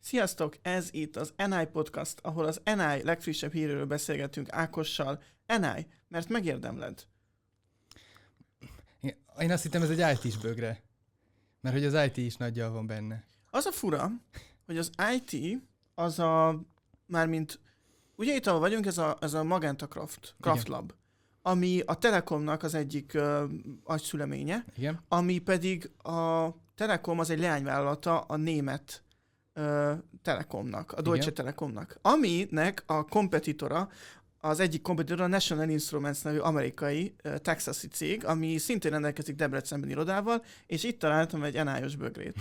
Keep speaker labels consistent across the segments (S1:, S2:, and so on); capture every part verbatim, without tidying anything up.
S1: Sziasztok! Ez itt az en i Podcast, ahol az en i legfrissebb híréről beszélgetünk Ákossal. en i, mert megérdemled.
S2: Én azt hittem, ez egy í té-s bögre. Mert hogy az í té is nagyjal van benne.
S1: Az a fura, hogy az i té az a, mármint, ugye itt ahol vagyunk, ez a, ez a Magenta Craft, Craft
S2: Igen.
S1: Lab, ami a Telekomnak az egyik uh, agyszüleménye,
S2: Igen.
S1: ami pedig a Telekom az egy leányvállalata a német uh, Telekomnak, a Deutsche
S2: Igen.
S1: Telekomnak, aminek a kompetitora, az egyik kompetitora a National Instruments nevű amerikai uh, texasi cég, ami szintén rendelkezik Debrecenben irodával, és itt találtam egy en i-os bögrét.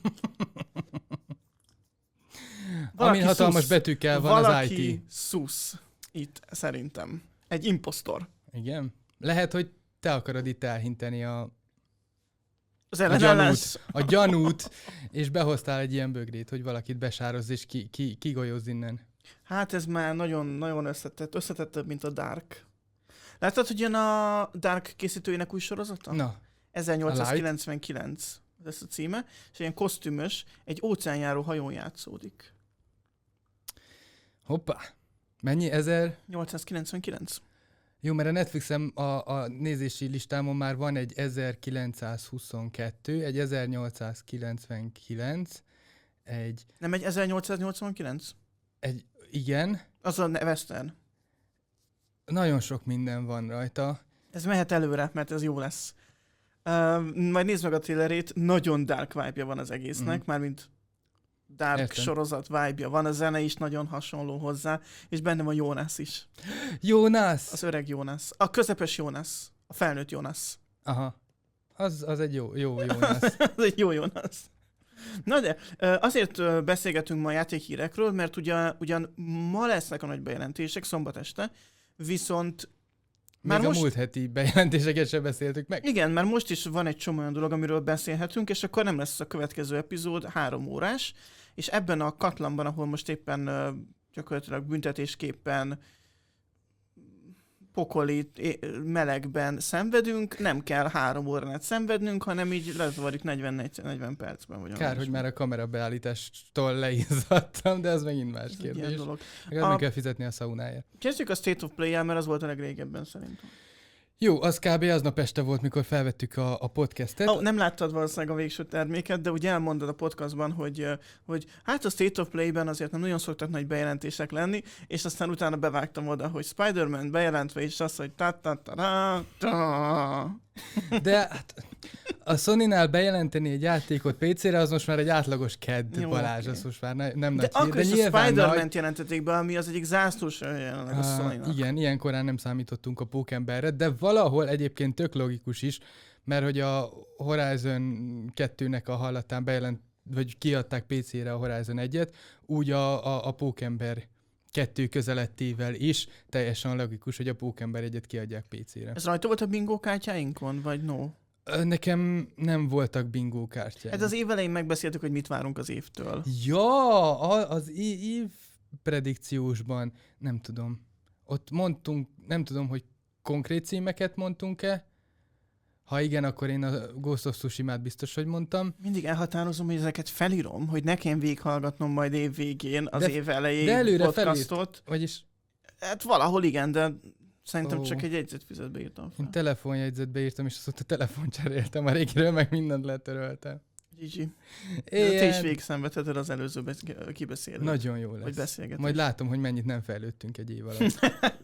S2: Amin hatalmas
S1: szusz.
S2: betűkkel van
S1: Valaki
S2: az í té.
S1: szusz itt szerintem. Egy impostor.
S2: Igen. Lehet, hogy te akarod itt elhinteni a,
S1: Az
S2: a,
S1: ellenállás.
S2: gyanút, a gyanút, és behoztál egy ilyen bögrét, hogy valakit besározz és ki, ki, kigolyoz innen.
S1: Hát ez már nagyon, nagyon összetett. Összetettebb, mint a Dark. Láttad, hogy jön a Dark készítőjének új sorozata?
S2: Na,
S1: ezernyolcszázkilencvenkilenc ez a címe, és ilyen kosztümös, egy óceánjáró hajón játszódik.
S2: hoppá. Mennyi? Ezer?
S1: nyolcszázkilencvenkilenc.
S2: Jó, mert a Netflixen a, a nézési listámon már van egy ezerkilencszázhuszonkettő, egy ezernyolcszázkilencvenkilenc, egy,
S1: Nem egy ezernyolcszáznyolcvankilenc?
S2: egy, igen,
S1: Az a western.
S2: nagyon sok minden van rajta.
S1: Ez mehet előre, mert ez jó lesz. Uh, majd nézd meg a trailerét, nagyon dark vibe-ja van az egésznek,
S2: Mhm.
S1: mármint dark
S2: Értem.
S1: sorozat vibe-ja van, a zene is nagyon hasonló hozzá, és benne van Jónász is.
S2: Jónász!
S1: Az öreg Jónász. A közepes Jónász. A felnőtt Jónász.
S2: Aha. Az, az egy jó, jó Jónász.
S1: Ez egy jó Jónász. Na de, ö, azért ö, beszélgetünk ma a játékhírekről, mert ugyan, ugyan ma lesznek a nagy bejelentések szombat este, viszont
S2: Még
S1: már
S2: a
S1: most...
S2: múlt heti bejelentéseket sem beszéltük meg.
S1: Igen, mert most is van egy csomó olyan dolog, amiről beszélhetünk, és akkor nem lesz a következő epizód három órás, és ebben a katlanban, ahol most éppen ö, gyakorlatilag büntetésképpen pokoli é- melegben szenvedünk, nem kell három órát szenvednünk, hanem így lezavarjuk negyven percben. Vagy
S2: Kár,
S1: valami
S2: hogy
S1: ilyesmi.
S2: már a kamerabeállítástól leizzadtam, de ez megint más
S1: Ez egy ilyen
S2: kérdés.
S1: dolog.
S2: Meg
S1: A-
S2: nem kell fizetni a szaunáért.
S1: Kezdjük a State of Play-jel, mert az volt a legrégebben szerintem.
S2: Jó, az kb. Aznap este volt, mikor felvettük a, a podcastet.
S1: Oh, nem láttad valószínűleg a végső terméket, de ugye elmondod a podcastban, hogy, ö, hogy hát a State of Play-ben azért nem nagyon szoktak nagy bejelentések lenni, és aztán utána bevágtam oda, hogy Spider-Man bejelentve, és az, hogy ta ta ta ta ta.
S2: De hát a Sony-nál bejelenteni egy játékot pé cére, az most már egy átlagos kedd,
S1: Jó,
S2: Balázs,
S1: oké.
S2: az most már ne, nem
S1: De
S2: nagy hír,
S1: akkor
S2: de
S1: is a
S2: nyilván
S1: Spider-Man-t
S2: nagy.
S1: jelentették be, ami az egyik zászlós jelenleg a
S2: Ah,
S1: Sony-nak.
S2: igen, ilyen korán nem számítottunk a Pókemberre, de valahol egyébként tök logikus is, mert hogy a Horizon kettőnek a hallatán bejelent, vagy kiadták pé cére a Horizon egyet, úgy a, a, a Pókember kettő közelettével is teljesen logikus, hogy a Pókember egyet kiadják pé cére.
S1: Ez rajta volt a bingo kártyáinkon, vagy no?
S2: Ö, Nekem nem voltak bingó kártyáim.
S1: Hát az év elején megbeszéltük, hogy mit várunk az évtől.
S2: Ja, a- az í- ív predikciósban, nem tudom. Ott mondtunk, nem tudom, hogy konkrét címeket mondtunk-e. Ha igen, akkor én a Ghost of Tsushima-t biztos, hogy mondtam.
S1: Mindig elhatározom, hogy ezeket felírom, hogy ne kelljen végighallgatnom majd év végén az
S2: De-
S1: év elején
S2: de előre
S1: podcastot.
S2: Vagyis
S1: Hát valahol igen, de szerintem
S2: Ó.
S1: csak egy jegyzetfüzetbe írtam fel.
S2: én telefonjegyzetbe írtam, és azóta telefon cseréltem a régiről, meg mindent letöröltem.
S1: Gigi. Te is
S2: Ilyen...
S1: végigszenvedheted az előző be- kibeszélőt.
S2: Nagyon jó
S1: Vagy
S2: lesz.
S1: beszélgetést.
S2: Majd látom, hogy mennyit nem fejlődtünk egy év alatt.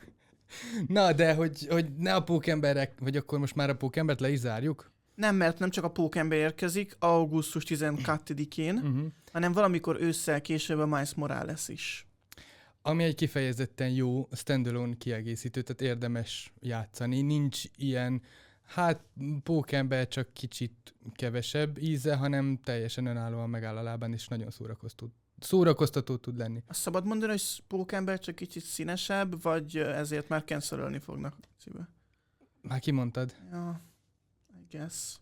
S2: Na, de hogy, hogy ne a pókemberek, vagy akkor most már a pókembert le is zárjuk?
S1: Nem, mert nem csak a Pókember érkezik augusztus tizenkettedikén,
S2: Uh-huh.
S1: hanem valamikor ősszel később a Miles Morales is.
S2: Ami egy kifejezetten jó standalone kiegészítő, tehát érdemes játszani. Nincs ilyen, hát pókember csak kicsit kevesebb íze, hanem teljesen önállóan megáll a lábán, és nagyon szórakoztató, szórakoztató tud lenni.
S1: Azt szabad mondani, hogy Pókember csak kicsit színesebb, vagy ezért már cancelölni fognak cibe?
S2: Már kimondtad?
S1: Ja, I guess.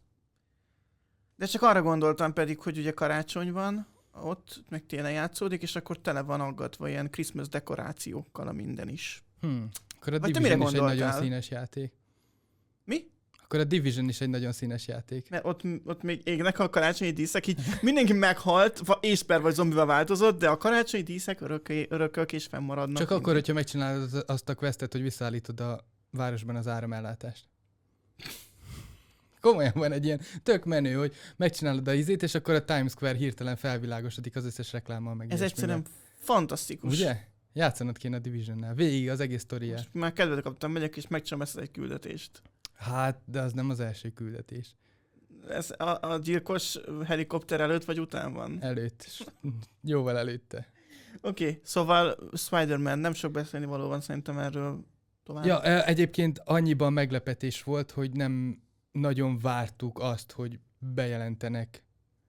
S1: De csak arra gondoltam pedig, hogy ugye karácsony van, ott meg tényleg játszódik, és akkor tele van aggatva ilyen Christmas dekorációkkal a minden is.
S2: Hm. Akkor a
S1: Vagy te mire
S2: Division is egy nagyon
S1: gondoltál?
S2: színes játék.
S1: Mi?
S2: A Akkor a Division is egy nagyon színes játék.
S1: Mert ott, ott még égnek a karácsonyi díszek, így mindenki meghalt, ésper vagy zombival változott, de a karácsonyi díszek örökké, örökök és fennmaradnak.
S2: Csak mindig. Akkor, hogyha megcsinálod azt a questet, hogy visszaállítod a városban az áramellátást. Komolyan van egy ilyen tök menő, hogy megcsinálod a izét, és akkor a Times Square hirtelen felvilágosodik az összes reklámmal meg.
S1: Ez egyszerűen fantasztikus.
S2: Ugye? Játszanod kéne a Divisionnál. Végig az egész sztoriát.
S1: Most már kedvet kaptam, megyek és megcsinálom ezt egy küldetést.
S2: Hát, de az nem az első küldetés.
S1: Ez a, a gyilkos helikopter előtt vagy után van?
S2: Előtt. Jóval előtte.
S1: Oké, okay, szóval Spider-Man, nem sok beszélni való van szerintem erről tovább.
S2: Ja, egyébként annyiban meglepetés volt, hogy nem nagyon vártuk azt, hogy bejelentenek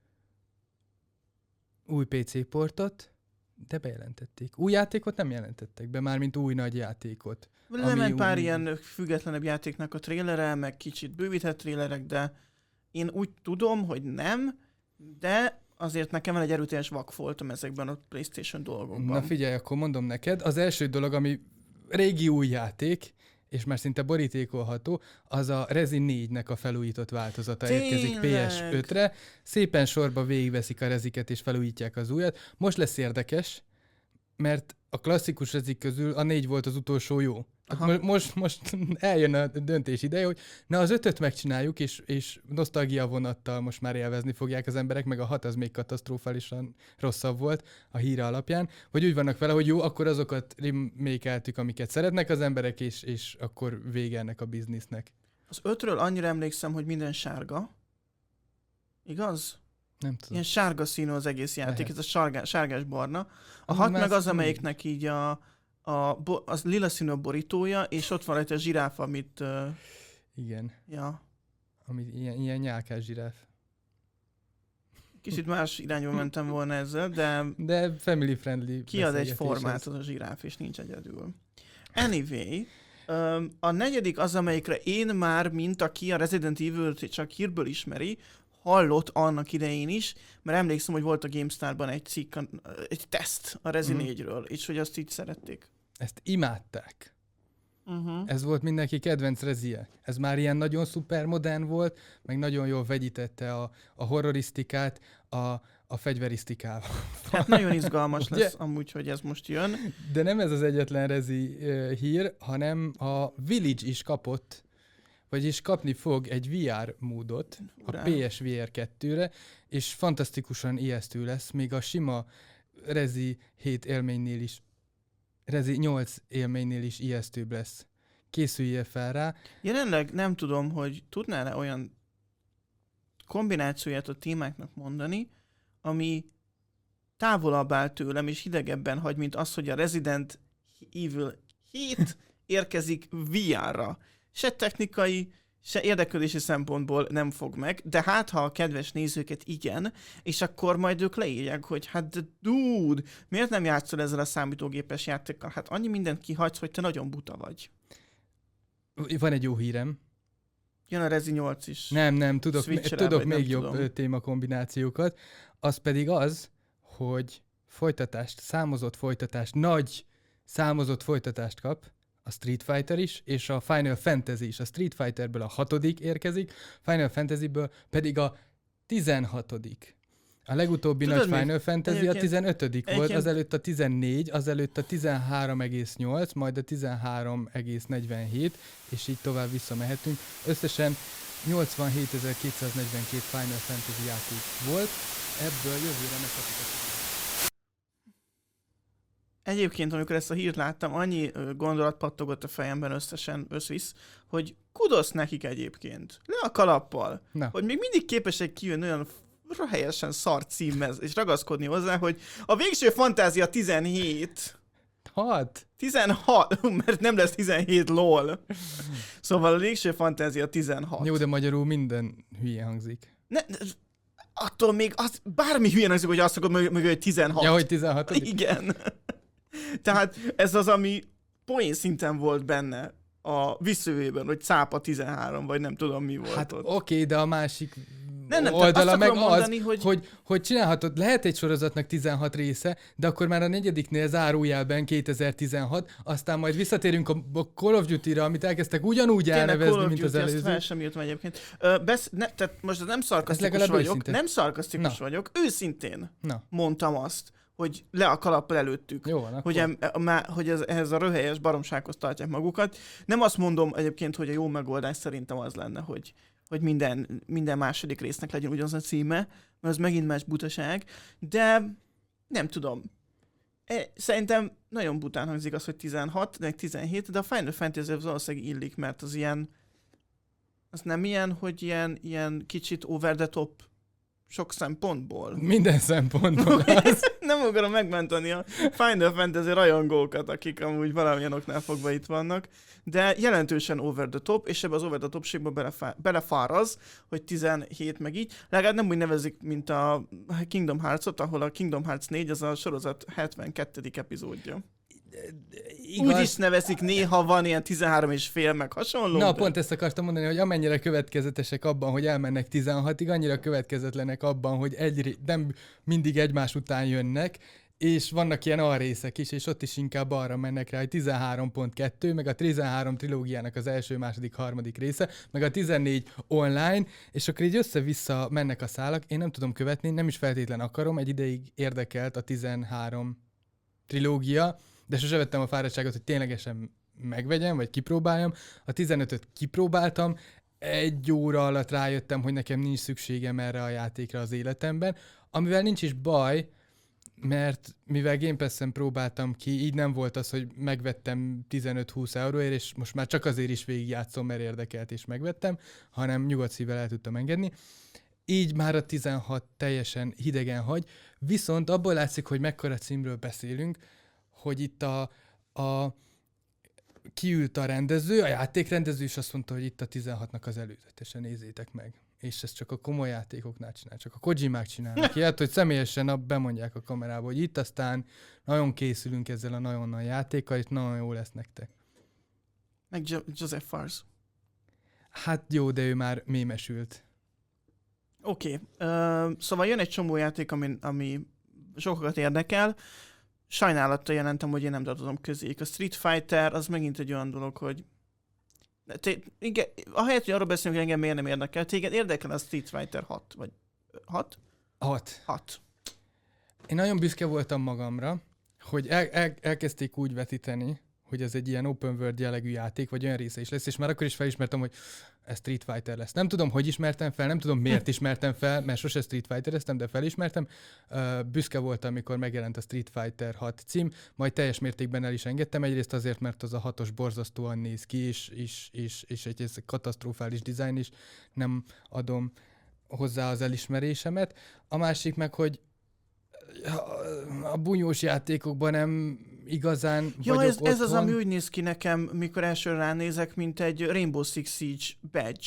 S2: új pé cé portot, de bejelentették. Új játékot nem jelentettek be, mármint új nagy játékot.
S1: Lement pár új... ilyen függetlenebb játéknak a trélere, meg kicsit bővített trélerek, de én úgy tudom, hogy nem, de azért nekem van egy erőteljes vakfoltom ezekben a PlayStation dolgokban.
S2: Na figyelj, akkor mondom neked, az első dolog, ami régi új játék, és már szinte borítékolható, az a Rezi négynek a felújított változata. Tényleg? Érkezik pé es ötre. Szépen sorba végigveszik a Reziket, és felújítják az újat. Most lesz érdekes, mert a klasszikus Rezik közül a négy volt az utolsó jó. Most, most eljön a döntés ideje, hogy na az ötöt megcsináljuk, és, és nosztalgia vonattal most már élvezni fogják az emberek, meg a hat az még katasztrofálisan rosszabb volt a híre alapján, vagy úgy vannak vele, hogy jó, akkor azokat remake-eltük, amiket szeretnek az emberek, és, és akkor vége ennek a biznisznek.
S1: Az ötről annyira emlékszem, hogy minden sárga. Igaz?
S2: Nem tudom.
S1: Ilyen sárga színű az egész játék, Lehet. Ez a sárgás, sárgás-barna. A
S2: az
S1: hat meg az, amelyiknek így a, a bo, az lila színű a borítója, és ott van rajta a zsiráf, amit... Uh,
S2: Igen.
S1: Ja.
S2: Ami ilyen, ilyen nyálkás zsiráf.
S1: Kicsit más irányba mentem volna ezzel, de...
S2: De family friendly.
S1: Kiad egy formát az a zsiráf, és nincs egyedül. Anyway, um, a negyedik az, amelyikre én már, mint aki a Resident Evil-t csak hírből ismeri, hallott annak idején is, mert emlékszem, hogy volt a GameStar-ban egy cikk, egy teszt a Rezi négyről, mm. és hogy azt így szerették.
S2: Ezt imádták.
S1: Uh-huh.
S2: Ez volt mindenki kedvenc Rezie. Ez már ilyen nagyon szupermodern volt, meg nagyon jól vegyítette a, a horrorisztikát a, a fegyverisztikával.
S1: Hát nagyon izgalmas lesz amúgy, hogy ez most jön.
S2: De nem ez az egyetlen Rezi uh, hír, hanem a Village is kapott, vagyis kapni fog egy vé er módot Urán. a pé es vé er kettőre, és fantasztikusan ijesztő lesz, még a sima Rezi hét élménynél is, Rezi nyolc élménynél is ijesztőbb lesz. Készüljél fel rá.
S1: Jelenleg nem tudom, hogy tudnál-e olyan kombinációját a témáknak mondani, ami távolabb áll tőlem, és hidegebben hagy, mint az, hogy a Resident Evil hét érkezik vé er-ra. Se technikai, se érdeklődési szempontból nem fog meg, de hát ha a kedves nézőket igen, és akkor majd ők leírják, hogy hát de dude, miért nem játszol ezzel a számítógépes játékkal? Hát annyi mindent kihagysz, hogy te nagyon buta vagy.
S2: Van egy jó hírem.
S1: Jön a Rezi nyolc is.
S2: Nem, nem, tudok, m- tudok még jobb
S1: tudom.
S2: témakombinációkat. Az pedig az, hogy folytatást, számozott folytatást, nagy számozott folytatást kap a Street Fighter is, és a Final Fantasy is. A Street Fighterből a hatodik érkezik, Final Fantasyből pedig a tizenhatodik. A legutóbbi Tudod, nagy Final Fantasy a tizenötödik volt, azelőtt a tizennégy, azelőtt a tizenhárom egész nyolc, majd a tizenhárom egész negyvenhét, és így tovább visszamehetünk. Összesen nyolcvanhétezer-kétszáznegyvenkét Final Fantasy játék volt, ebből jövőre megkapjuk a
S1: Egyébként, amikor ezt a hírt láttam, annyi gondolat pattogott a fejemben összesen összvisz, hogy kudosz nekik egyébként. Le a kalappal. Na. Hogy még mindig képesek kijönni olyan helyesen szar címmel, és ragaszkodni hozzá, hogy a végső fantázia tizenhét.
S2: hat?
S1: tizenhat, mert nem lesz tizenhét lol. Szóval a végső fantázia tizenhat.
S2: Jó, de magyarul minden hülye hangzik.
S1: Ne, attól még az, bármi hülye hangzik, hogy azt mondod, hogy tizenhat.
S2: Ja, hogy tizenhat.
S1: Igen. Tehát ez az, ami poén szinten volt benne a visszajövőben, hogy cápa tizenhárom, vagy nem tudom mi volt
S2: hát
S1: ott.
S2: oké, okay, de a másik
S1: nem, nem,
S2: oldala meg az,
S1: mondani, hogy...
S2: hogy, hogy csinálhatod, lehet egy sorozatnak tizenhat része, de akkor már a negyediknél zárójelben kétezer-tizenhat, aztán majd visszatérünk a Call of Duty-ra, amit elkezdtek ugyanúgy elnevezni, mint az előző.
S1: Fel sem írtam egyébként. Ö, besz, ne, tehát most nem szarkasztikus vagyok, őszinte. nem szarkasztikus Na. vagyok, őszintén Na. mondtam azt, hogy le a kalappal előttük,
S2: Jó, van,
S1: hogy, em, em, hogy ez, ehhez a röhelyes baromsághoz tartják magukat. Nem azt mondom egyébként, hogy a jó megoldás szerintem az lenne, hogy, hogy minden, minden második résznek legyen ugyanaz a címe, mert az megint más butaság, de nem tudom. Szerintem nagyon bután hangzik az, hogy tizenhat, meg tizenhét, de a Final Fantasy az valószínűleg illik, mert az ilyen, az nem ilyen, hogy ilyen, ilyen kicsit over the top sok szempontból.
S2: Minden szempontból az.
S1: Nem akarom megmenteni a Final Fantasy rajongókat, akik amúgy valamilyen oknál fogva itt vannak, de jelentősen over the top, és ebbe az over the topségbe belefá- belefáraz, hogy tizenhét meg így. Legalább nem úgy nevezik, mint a Kingdom Hearts-ot, ahol a Kingdom Hearts négy az a sorozat hetvenkettedik epizódja. Igaz. Úgy is nevezik, néha van ilyen tizenhárom és fél, meg hasonló.
S2: Na,
S1: de...
S2: pont ezt akartam mondani, hogy amennyire következetesek abban, hogy elmennek tizenhatig, annyira következetlenek abban, hogy egy, nem mindig egymás után jönnek, és vannak ilyen alrészek is, és ott is inkább arra mennek rá, hogy tizenhárom pont kettő, meg a tizenhárom trilógiának az első, második, harmadik része, meg a tizennégy online, és akkor így össze-vissza mennek a szálak. Én nem tudom követni, nem is feltétlen akarom, egy ideig érdekelt a tizenhárom trilógia, de sose vettem a fáradtságot, hogy ténylegesen megvegyem, vagy kipróbáljam. A tizenötöt kipróbáltam, egy óra alatt rájöttem, hogy nekem nincs szükségem erre a játékra az életemben, amivel nincs is baj, mert mivel Game Pass-en próbáltam ki, így nem volt az, hogy megvettem tizenöt-húsz euróért, és most már csak azért is végigjátszom, mert érdekelt, és megvettem, hanem nyugodt szívvel el tudtam engedni. Így már a tizenhat teljesen hidegen hagy, viszont abból látszik, hogy mekkora címről beszélünk, hogy itt a, a kiült a rendező, a játékrendező is azt mondta, hogy itt a tizenhatnak az előzetesen, nézzétek meg. És ezt csak a komoly játékoknál csinál, csak a Kojimák csinálnak ilyet, hogy személyesen bemondják a kamerába, hogy itt aztán nagyon készülünk ezzel a nagyon nagy játékkal, és nagyon jó lesz nektek.
S1: Meg jo- Joseph Fares.
S2: Hát jó, de ő már mémesült.
S1: Oké, okay. uh, szóval jön egy csomó játék, ami, ami sokakat érdekel. Sajnálattal jelentem, hogy én nem tartozom közéjük. A Street Fighter az megint egy olyan dolog, hogy Te, igen, ahelyett, hogy arról beszélünk, hogy engem miért nem érdekel, téged érdekel a Street Fighter hat, vagy hat?
S2: hat.
S1: hat.
S2: Én nagyon büszke voltam magamra, hogy el, el, elkezdték úgy vetíteni, hogy ez egy ilyen open world jellegű játék, vagy olyan része is lesz, és már akkor is felismertem, hogy ez Street Fighter lesz. Nem tudom, hogy ismertem fel, nem tudom, miért ismertem fel, mert sose Street Fighter-eztem, de felismertem. Uh, büszke voltam, amikor megjelent a Street Fighter hat cím, majd teljes mértékben el is engedtem, egyrészt azért, mert az a hatos borzasztóan néz ki, és, és, és, és egy ez katasztrofális dizájn is, nem adom hozzá az elismerésemet. A másik meg, hogy a bunyós játékokban nem igazán
S1: ja,
S2: vagyok
S1: ez,
S2: otthon.
S1: ez az, ami úgy néz ki nekem, mikor elsőre ránézek, mint egy Rainbow Six Siege badge.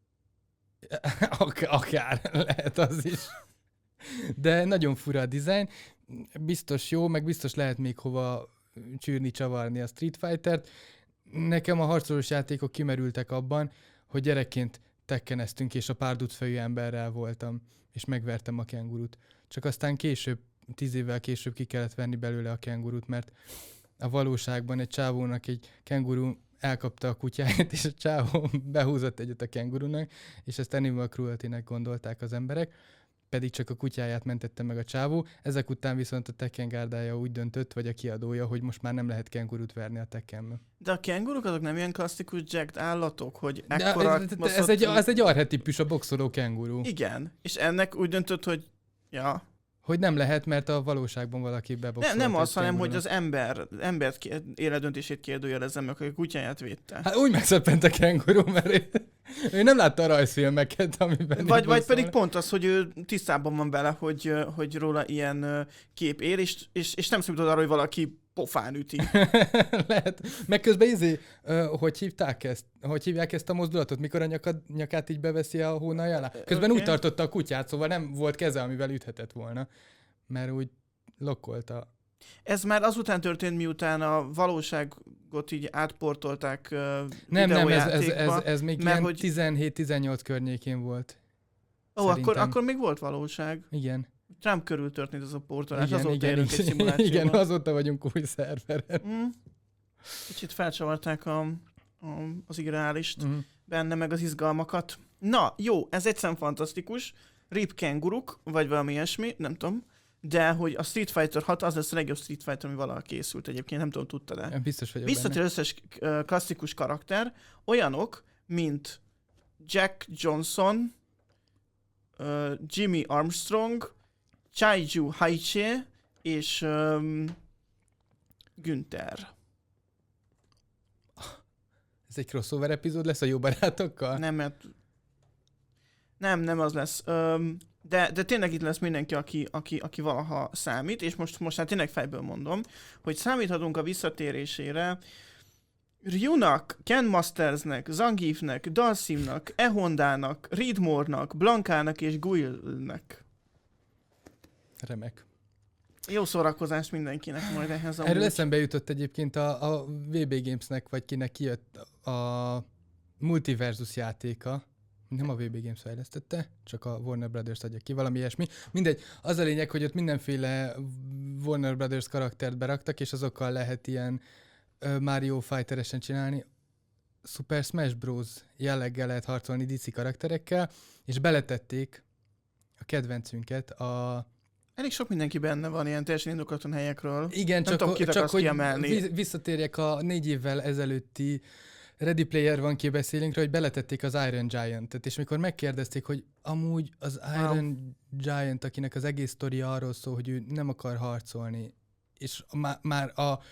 S2: Ak- akár, lehet az is. De nagyon fura a dizájn. Biztos jó, meg biztos lehet még hova csűrni, csavarni a Street Fightert. Nekem a harcolós játékok kimerültek abban, hogy gyerekként tekkeneztünk, és a párducfejű emberrel voltam, és megvertem a kengurut. Csak aztán később, tíz évvel később ki kellett venni belőle a kengurut, mert a valóságban egy csávónak egy kenguru elkapta a kutyáját, és a csávó behúzott egyet a kengurunak, és ezt animal cruelty-nek gondolták az emberek, pedig csak a kutyáját mentette meg a csávó. Ezek után viszont a Tekken gárdája úgy döntött, vagy a kiadója, hogy most már nem lehet kengurut verni a Tekkenbe.
S1: De a kenguruk azok nem ilyen klasszikus jacked állatok, hogy ekkora...
S2: Ez, ez, ez, egy, ez egy arhetipus, a boxoló kenguru.
S1: Igen, és ennek úgy döntött, hogy ja...
S2: Hogy nem lehet, mert a valóságban valaki beboxolt.
S1: Ne, nem az, hanem hogy az ember, embert életdöntését kérdőjelezem meg, hogy a kutyáját védte.
S2: Hát úgy megszeppent a kenguru, mert ő, ő nem látta a rajzfilmeket, amiben...
S1: Vagy, vagy pedig pont az, hogy ő tisztában van vele, hogy, hogy róla ilyen kép él, és, és, és nem számítod arra, hogy valaki pofán üti.
S2: Lehet. Meg közben izé, uh, hogy hívták ezt? Hogy hívják ezt a mozdulatot? Mikor a nyakad, nyakát így beveszi a hónalja alá? Közben okay. Úgy tartotta a kutyát, szóval nem volt keze, amivel üthetett volna. Mert úgy lokkolta.
S1: Ez már azután történt, miután a valóságot így átportolták uh,
S2: Nem, nem, ez, ez, ez, ez még ilyen hogy... tizenhét-tizennyolc környékén volt.
S1: Ó, oh, akkor, akkor még volt valóság.
S2: Igen.
S1: Trump körül történt ez a portolás,
S2: Igen,
S1: azóta
S2: igen,
S1: élünk
S2: igen,
S1: egy szimulációban.
S2: igen, azóta vagyunk új szerveren.
S1: Mm. Kicsit felcsavarták a, a, az irreálist
S2: Mm.
S1: benne, meg az izgalmakat. Na, jó, ez egyszerűen fantasztikus. Rip kenguruk, vagy valami ilyesmi, nem tudom. De hogy a Street Fighter hat az lesz a legjobb Street Fighter, ami valaha készült egyébként, nem tudom, tudtad-e?
S2: Biztos vagyok
S1: Visszatér
S2: benne.
S1: összes uh, klasszikus karakter, olyanok, mint Jack Johnson, uh, Jimmy Armstrong, Chaiju Haiche és um, Günther.
S2: Ez egy crossover epizód lesz a jó barátokkal?
S1: Nem, mert... Nem, nem az lesz. Um, de, de tényleg itt lesz mindenki, aki, aki, aki valaha számít, és most, most hát tényleg fejből mondom, hogy számíthatunk a visszatérésére Ryunak, Ken Mastersnek, Zangiefnek, Dalsimnak, E-Hondának, Ridmore-nak, Blankának és Guilnek.
S2: Remek.
S1: Jó szórakozást mindenkinek majd ehhez.
S2: Erről eszembe jutott egyébként a, a vé bé Gamesnek, vagy kinek kijött a Multiversus játéka. Nem a vé bé Games fejlesztette, csak a Warner Brothers adja ki, valami ilyesmi. Mindegy, az a lényeg, hogy ott mindenféle Warner Brothers karaktert beraktak, és azokkal lehet ilyen uh, Mario Fighteresen csinálni. Super Smash Bros. Jelleggel lehet harcolni dé cé karakterekkel, és beletették a kedvencünket a...
S1: Elég sok mindenki benne van ilyen teljesen indokatlan helyekről.
S2: Igen,
S1: nem
S2: csak,
S1: tudom,
S2: csak hogy
S1: kiemelni.
S2: visszatérjek a négy évvel ezelőtti Ready Player One beszélünkre, hogy beletették az Iron Giant-et, és mikor megkérdezték, hogy amúgy az Iron wow. Giant, akinek az egész sztoria arról szól, hogy ő nem akar harcolni, és má, már a, a,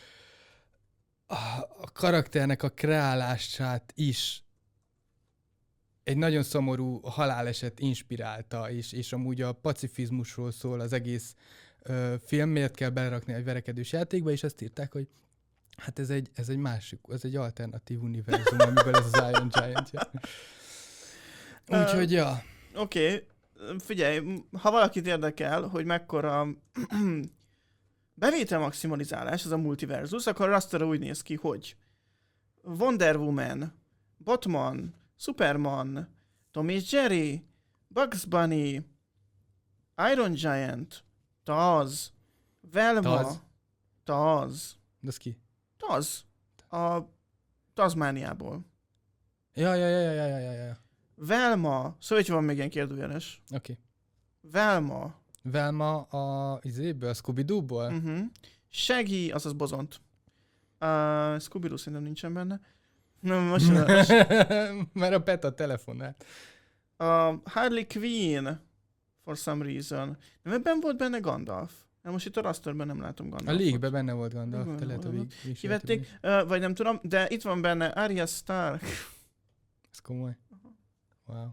S2: a karakternek a kreálását is egy nagyon szomorú haláleset inspirálta, és, és amúgy a pacifizmusról szól az egész ö, film, miért kell belerakni egy verekedős játékba, és azt írták, hogy hát ez egy, ez egy másik, ez egy alternatív univerzum, amiben ez az Iron Giant jön. Úgyhogy, ja.
S1: Oké, okay. Figyelj, ha valakit érdekel, hogy mekkora bevétel maximalizálás ez a Multiversus, akkor rasterra úgy néz ki, hogy Wonder Woman, Batman, Superman, Tom és Jerry, Bugs Bunny, Iron Giant, Taz, Velma,
S2: Taz?
S1: Taz.
S2: De az ki?
S1: Taz. A Tazmániából.
S2: Ja, ja, ja, ja, ja, ja, ja.
S1: Velma. Szóval, hogy van még ilyen kérdőjeles.
S2: Oké. Okay.
S1: Velma.
S2: Velma a izéből, a Scooby-Doo-ból?
S1: Uh-huh. Shaggy, azaz Bozont. Uh, Scooby-Doo szerintem nincsen benne. Nem, most
S2: Mert a Peta telefonát.
S1: Uh, Harley Quinn, for some reason. Nem ebben volt benne Gandalf? Nem, most itt a rasterben nem látom Gandalfot.
S2: A League-ben benne volt Gandalf, te lehet a vég.
S1: Kivették, uh, vagy nem tudom, de itt van benne Arya Stark.
S2: Ez komoly. Wow.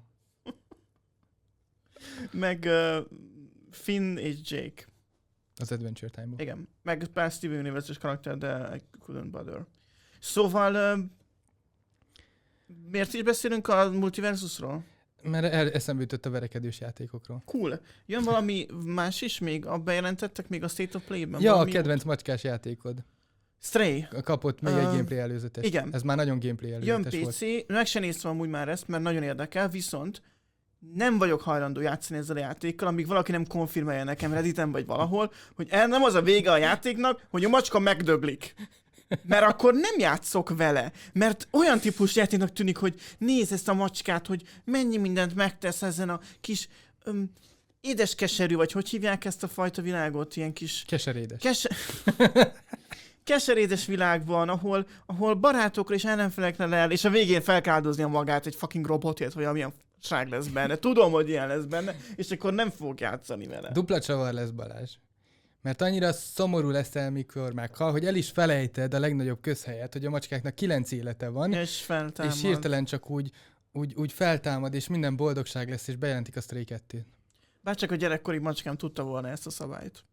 S1: Meg uh, Finn és Jake.
S2: Az Adventure Time-ból.
S1: Igen. Meg pár Steven Universe-es karakter, de I couldn't bother. Szóval uh, miért is beszélünk a Multiversusról?
S2: Mert el, eszembe jutott a verekedős játékokról.
S1: Cool. Jön valami más is még? A bejelentettek még a State of Play-ben?
S2: Ja, a kedvenc jót? Macskás játékod.
S1: Stray.
S2: Kapott még uh, egy gameplay előzetes.
S1: Igen.
S2: Ez már nagyon gameplay előzetes
S1: Jön pé cé, volt. Meg sem néztem amúgy már ezt, mert nagyon érdekel, viszont nem vagyok hajlandó játszani ezzel a játékkal, amíg valaki nem konfirmálja nekem Redditen vagy valahol, hogy el nem az a vége a játéknak, hogy a macska megdöglik. Mert akkor nem játszok vele. Mert olyan típus játéknak tűnik, hogy nézd ezt a macskát, hogy mennyi mindent megtesz ezen a kis öm, édeskeserű, vagy hogy hívják ezt a fajta világot? Ilyen kis...
S2: Keserédes.
S1: Kese... Keserédes világban, ahol, ahol barátokra és ellenfelekre lel, és a végén fel kell áldoznia magát egy fucking robotért, vagy amilyen ság lesz benne. Tudom, hogy ilyen lesz benne, és akkor nem fogok játszani vele.
S2: Dupla csavar lesz, Balázs. Mert annyira szomorú leszel, mikor meghal, hogy el is felejted a legnagyobb közhelyet, hogy a macskáknak kilenc élete van,
S1: és feltámad.
S2: És hirtelen csak úgy, úgy, úgy feltámad, és minden boldogság lesz, és bejelentik a Stray kettőt.
S1: Bárcsak a gyerekkori macskám tudta volna ezt a szabályt.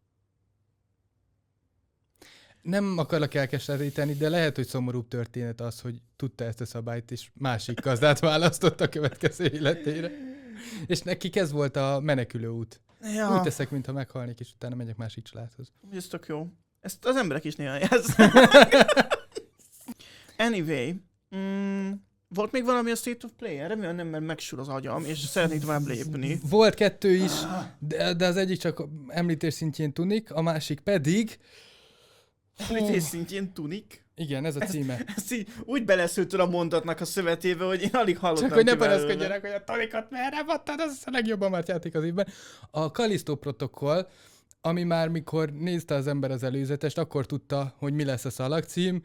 S2: Nem akarlak elkeseríteni, de lehet, hogy szomorúbb történet az, hogy tudta ezt a szabályt, és másik gazdát választott a következő életére. És nekik ez volt a menekülő út. Ja. Úgy teszek, mintha meghalnék, és utána megyek másik családhoz.
S1: Ez tök jó. Ezt az emberek is néha jelzik. Anyway, mm, Volt még valami a State of Play? Remélem nem, mert megsül az agyam, és szeretnék tovább lépni.
S2: Volt kettő is, de, de az egyik csak említés szintjén tunik, a másik pedig...
S1: Említés szintjén tunik?
S2: Igen, ez a címe.
S1: Ezt, ezt így úgy beleszültől a mondatnak a szövetébe, hogy én alig hallottam.
S2: Csak hogy ne panaszkodjanak, hogy a tonikat merre mondtad, az a legjobban már játék az évben. A Callisto protokoll, ami már mikor nézte az ember az előzetest, akkor tudta, hogy mi lesz a szalagcím,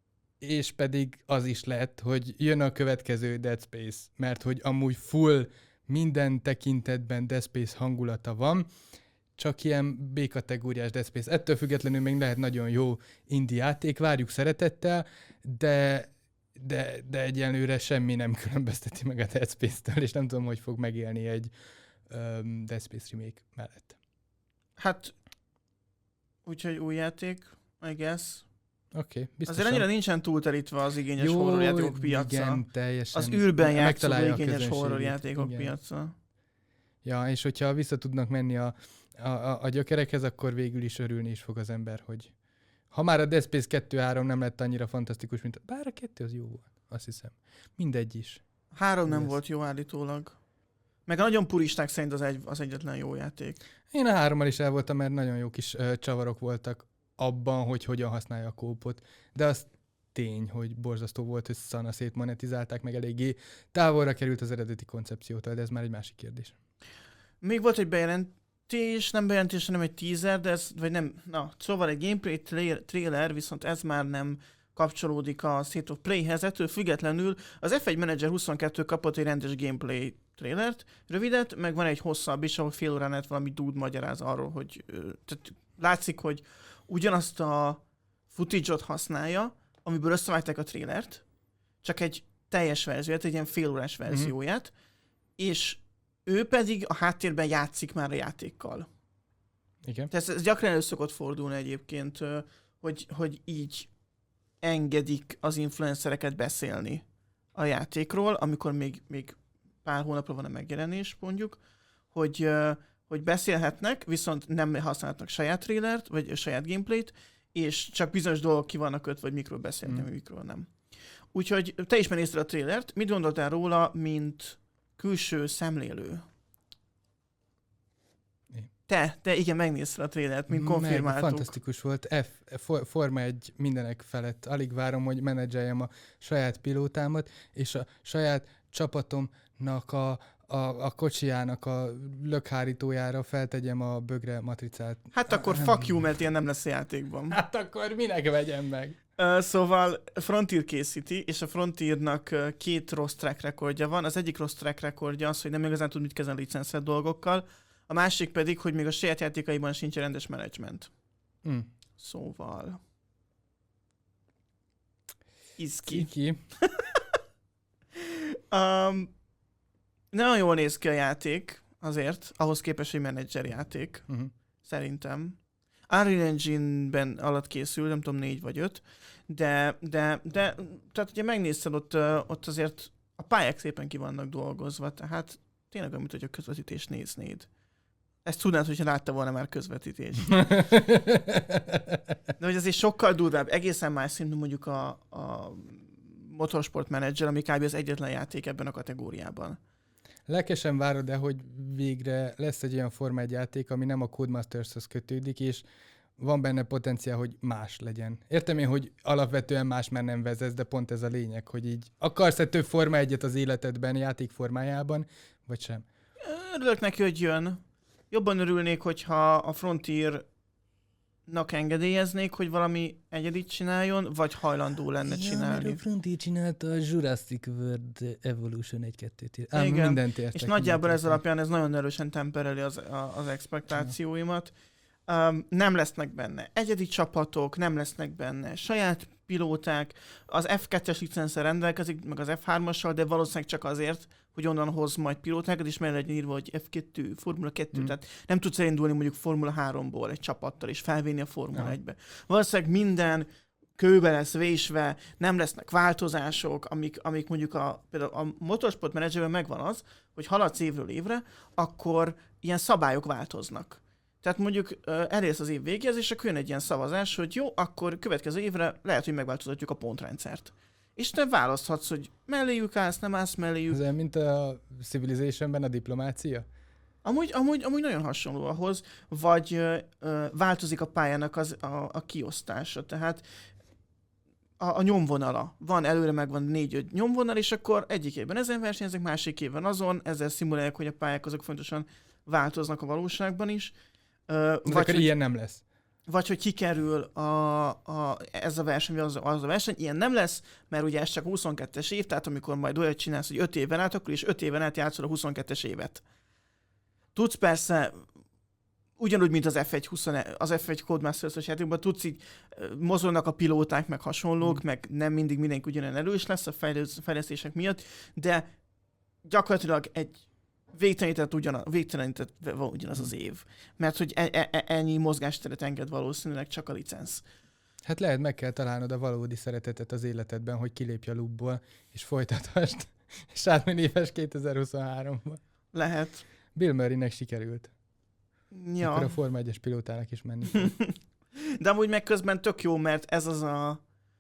S2: és pedig az is lett, hogy jön a következő Dead Space, mert hogy amúgy full minden tekintetben Dead Space hangulata van, csak ilyen B-kategóriás Dead Space. Ettől függetlenül még lehet nagyon jó indie játék, várjuk szeretettel, de, de, de egyenlőre semmi nem különbözteti meg a Dead Space-től, és nem tudom, hogy fog megélni egy um, Dead Space remake mellett.
S1: Hát, úgyhogy új játék, I guess.
S2: Oké, okay, biztosan.
S1: Azért annyira nincsen túlterítve az igényes horrorjátékok piaca.
S2: Igen, teljesen.
S1: Az űrben játszódó igényes horrorjátékok
S2: igen.
S1: piaca.
S2: Ja, és hogyha vissza tudnak menni a, a, a, a gyökerekhez, akkor végül is örülni is fog az ember, hogy ha már a Dead Space kettő három nem lett annyira fantasztikus, mint a... Bár a kettő az jó volt, azt hiszem. Mindegy is.
S1: Három nem
S2: lesz.
S1: volt jó állítólag. Meg a nagyon puristák szerint az, egy, az egyetlen jó játék.
S2: Én a hárommal is el voltam, mert nagyon jó kis uh, csavarok voltak abban, hogy hogyan használja a kópot. De az tény, hogy borzasztó volt, hogy szana szétmonetizálták, meg eléggé távolra került az eredeti koncepciótól, de ez már egy másik kérdés.
S1: Még volt egy bejelentés, nem bejelentés, hanem egy teaser, de ez, vagy nem, na, szóval egy gameplay trailer, viszont ez már nem kapcsolódik a State of Play-hez, ettől függetlenül az ef egy Manager huszonkettő kapott egy rendes gameplay trailert, rövidet, meg van egy hosszabb is, ahol fél órán át valami dude magyaráz arról, hogy tehát látszik, hogy ugyanazt a footage-ot használja, amiből összevágták a trailert, csak egy teljes verzióját, egy ilyen félórás verzióját, mm-hmm. és ő pedig a háttérben játszik már a játékkal.
S2: Igen.
S1: Tehát ez, ez gyakran elő szokott fordulni egyébként, hogy, hogy így engedik az influencereket beszélni a játékról, amikor még, még pár hónapra van a megjelenés, mondjuk, hogy, hogy beszélhetnek, viszont nem használhatnak saját trailert, vagy saját gameplayt, és csak bizonyos dolgok ki vannak kötve, vagy mikről beszélni, mm. mikről nem. Úgyhogy te is megnézted a trailert, mit gondoltál róla, mint külső szemlélő? Te, te igen, megnézted a trailert, mint konfirmáltuk.
S2: Meg, fantasztikus volt. F, for, Forma egy mindenek felett. Alig várom, hogy menedzseljem a saját pilótámat, és a saját csapatomnak a, a, a kocsijának a lökhárítójára feltegyem a bögre matricát.
S1: Hát akkor ah, fuck you, mert ilyen nem lesz a játékban.
S2: Hát akkor minek vegyem meg?
S1: Uh, szóval Frontier készíti, és a Frontiernak uh, két rossz track recordja van. Az egyik rossz track recordja az, hogy nem igazán tud mit kezdeni licenszelt dolgokkal. A másik pedig, hogy még a saját játékaiban sincs rendes menedzsment. Mm. Szóval... Izki.
S2: Kiki.
S1: um, nagyon jól néz ki a játék, azért, ahhoz képest, hogy menedzser játék. Uh-huh. Szerintem. Unreal Engine-ben alatt készül, nem tudom, négy vagy öt, de, de, de tehát ugye megnézted, ott, ott azért a pályák szépen ki vannak dolgozva, tehát tényleg olyan, mint hogy a közvetítést néznéd. Ezt tudnád, hogyha látta volna már közvetítést. De hogy azért sokkal durvább, egészen más szintű mondjuk a, a Motorsport Manager, ami kb. Az egyetlen játék ebben a kategóriában.
S2: Lelkesen várod, de hogy végre lesz egy olyan Forma egy játék, ami nem a Codemasters-hoz kötődik, és van benne potenciál, hogy más legyen. Értem én, hogy alapvetően más már nem vezetsz, de pont ez a lényeg, hogy így akarsz-e több Forma egyet az életedben, játék formájában, vagy sem?
S1: Örülök neki, hogy jön. Jobban örülnék, hogyha a Frontiernak engedélyeznék, hogy valami egyedit csináljon, vagy hajlandó lenne
S2: ja,
S1: csinálni.
S2: A Frontier csinálta a Jurassic World Evolution egy kettőt. Ám
S1: igen,
S2: mindent értek.
S1: És nagyjából ez alapján ez nagyon erősen tempereli az, az expektációimat. Um, nem lesznek benne egyedi csapatok, nem lesznek benne saját pilóták, az ef kettes licenszer rendelkezik, meg az ef hármassal, de valószínűleg csak azért, hogy onnan hoz majd pilótákat, és mellé legyen írva, hogy ef kettő, Formula kettő, mm. tehát nem tudsz elindulni mondjuk Formula háromból egy csapattal, és felvinni a Formula ja. egybe. Valószínűleg minden kőbe lesz vésve, nem lesznek változások, amik, amik mondjuk a, például a Motorsport Managerben megvan az, hogy haladsz évről évre, akkor ilyen szabályok változnak. Tehát mondjuk uh, elérsz az év végéhez, és akkor jön egy ilyen szavazás, hogy jó, akkor következő évre lehet, hogy megváltoztatjuk a pontrendszert. És te választhatsz, hogy melléjük állsz, nem állsz melléjük.
S2: Ez olyan, mint a Civilizationben a diplomácia?
S1: Amúgy, amúgy, amúgy nagyon hasonló ahhoz, vagy ö, ö, változik a pályának az, a, a kiosztása. Tehát a, a nyomvonala. Van előre meg van négy-öt nyomvonal, és akkor egyik évben ezen versenyeznek, másik évben azon, ezzel szimulálják, hogy a pályák azok fontosan változnak a valóságban is. Ö,
S2: vagy
S1: vagy, hogy,
S2: ilyen nem lesz.
S1: vagy hogy kikerül a, a, ez a verseny, vagy az, az a verseny. Ilyen nem lesz, mert ugye ez csak a huszonkettes év, tehát amikor majd olyat csinálsz, hogy öt éven át, akkor is öt éven át játszol a huszonkettes évet. Tudsz persze, ugyanúgy, mint az ef egy, húsz, az ef egy Codemasters-os játékban, tudsz így, mozognak a pilóták, meg hasonlók, mm. meg nem mindig mindenki ugyanolyan erős lesz a fejlesztések miatt, de gyakorlatilag egy végtelenített ugyanaz, végtelenített ugyanaz az év. Mert hogy e- e- ennyi mozgásteret enged valószínűleg csak a licensz.
S2: Hát lehet, meg kell találnod a valódi szeretetet az életedben, hogy kilépj a loopból, és folytathast, és átmenj éves kétezer-huszonháromba.
S1: Lehet.
S2: Bill Murraynek sikerült.
S1: Ja.
S2: Akkor a Forma egyes pilótának is menni.
S1: De amúgy meg közben tök jó, mert ez az a,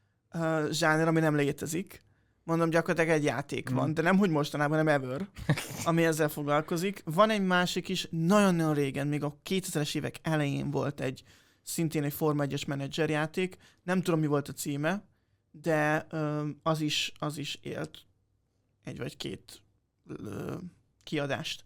S1: a zsáner, ami nem létezik. Mondom, gyakorlatilag egy játék van, mm. de nem hogy mostanában, nem ever, ami ezzel foglalkozik. Van egy másik is, nagyon-nagyon régen, még a kétezres évek elején volt egy, szintén egy Forma egyes menedzser játék. Nem tudom, mi volt a címe, de ö, az, is, az is élt egy vagy két ö, kiadást.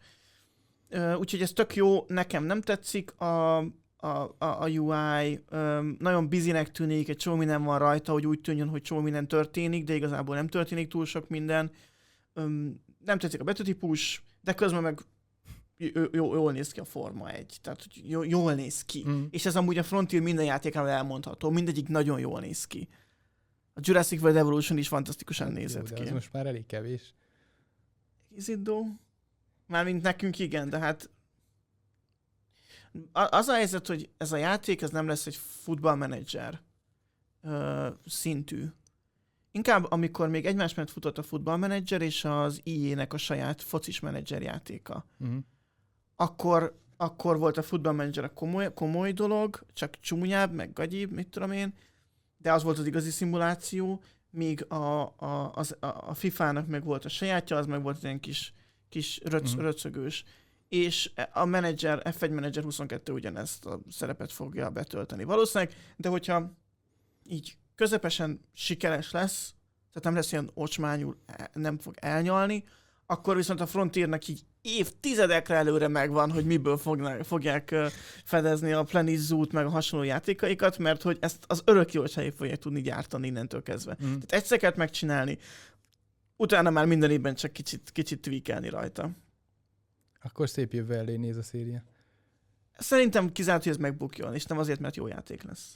S1: Ö, úgyhogy ez tök jó, nekem nem tetszik a, a, a, a u i, ö, nagyon busynek tűnik, egy csomó minden van rajta, hogy úgy tűnjön, hogy csomó minden történik, de igazából nem történik túl sok minden. Ö, nem tetszik a betűtípus, de közben meg J- jó, jól néz ki a Forma egy, tehát jó, jól néz ki. Mm. És ez amúgy a Frontier minden játékával elmondható, mindegyik nagyon jól néz ki. A Jurassic World Evolution is fantasztikusan nézett
S2: jó,
S1: ki.
S2: De az most már elég kevés.
S1: Is it though? Mármint nekünk igen, de hát az a helyzet, hogy ez a játék, ez nem lesz egy futballmenedzser uh, szintű. Inkább amikor még egymás mellett futott a futballmenedzser és az í á-nek a saját focis menedzser játéka. Uh-huh. Akkor, akkor volt a futballmenedzser a komoly, komoly dolog, csak csúnyább, meg gagyibb, mit tudom én, de az volt az igazi szimuláció, míg a, a, az, a, a fifának meg volt a sajátja, az meg volt ilyen kis, kis röc, uh-huh. röcögős. És a menedzser, ef egy menedzser huszonkettő ugyanezt a szerepet fogja betölteni valószínűleg, de hogyha így közepesen sikeres lesz, tehát nem lesz ilyen ocsmányul, nem fog elnyalni, akkor viszont a Frontiernek így évtizedekre előre megvan, hogy miből fognak, fogják fedezni a Planet Zoo-t, meg a hasonló játékaikat, mert hogy ezt az örök jóságig fogják tudni gyártani innentől kezdve. Mm. Tehát egyszer kellett megcsinálni, utána már minden évben csak kicsit, kicsit tweakelni rajta.
S2: Akkor szép jövő elé néz a széria.
S1: Szerintem kizárt, hogy ez megbukjon, és nem azért, mert jó játék lesz.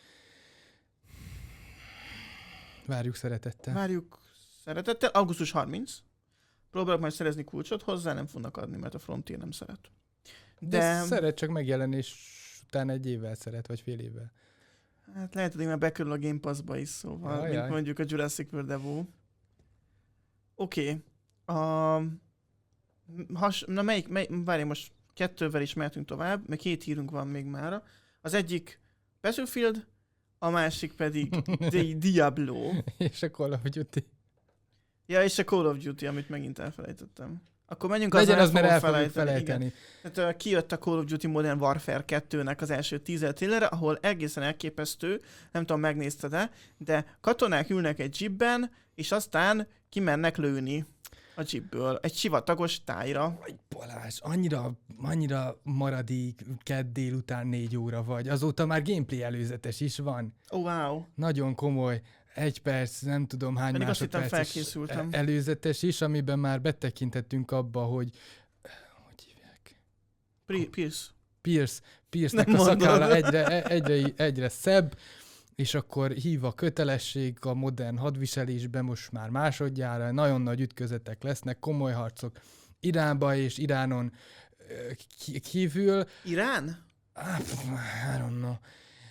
S2: Várjuk szeretettel.
S1: Várjuk szeretettel. augusztus harmincadika. Próbálok majd szerezni kulcsot hozzá, nem fognak adni, mert a Frontier nem szeret.
S2: De, De szeret, csak megjelenés után egy évvel szeret, vagy fél évvel.
S1: Hát lehet, hogy már bekerül a Game Pass-ba is, szóval, Ajaj. mint mondjuk a Jurassic World Evo. Oké. Okay. A... Has... Na melyik, mely... várj, most kettővel is mehetünk tovább, mert két hírünk van még mára. Az egyik Battlefield, a másik pedig Diablo.
S2: És a Call of Duty.
S1: Ja, és a Call of Duty, amit megint elfelejtettem. Akkor menjünk
S2: az,
S1: el,
S2: az mert el
S1: felejteni.
S2: felejteni.
S1: Hát, uh, kijött a Call of Duty Modern Warfare kettőnek az első teaser trailerre, ahol egészen elképesztő, nem tudom, megnézted-e, de katonák ülnek egy jeepben, és aztán kimennek lőni a jeepből, egy sivatagos tájra.
S2: Aj, Balázs, annyira, annyira maradék kedd délután négy óra vagy. Azóta már gameplay előzetes is van.
S1: Oh, wow.
S2: Nagyon komoly. Egy perc, nem tudom hány
S1: Pedig
S2: másodperces előzetes is, amiben már betekintettünk abba, hogy... Hogy hívják?
S1: Pierce.
S2: Pierce. Pierce-nek a szakálla egyre, egyre, egyre szebb, és akkor hív a kötelesség a modern hadviselésben most már másodjára, nagyon nagy ütközetek lesznek, komoly harcok Iránba és Iránon kívül.
S1: Irán?
S2: Ah, I don't know.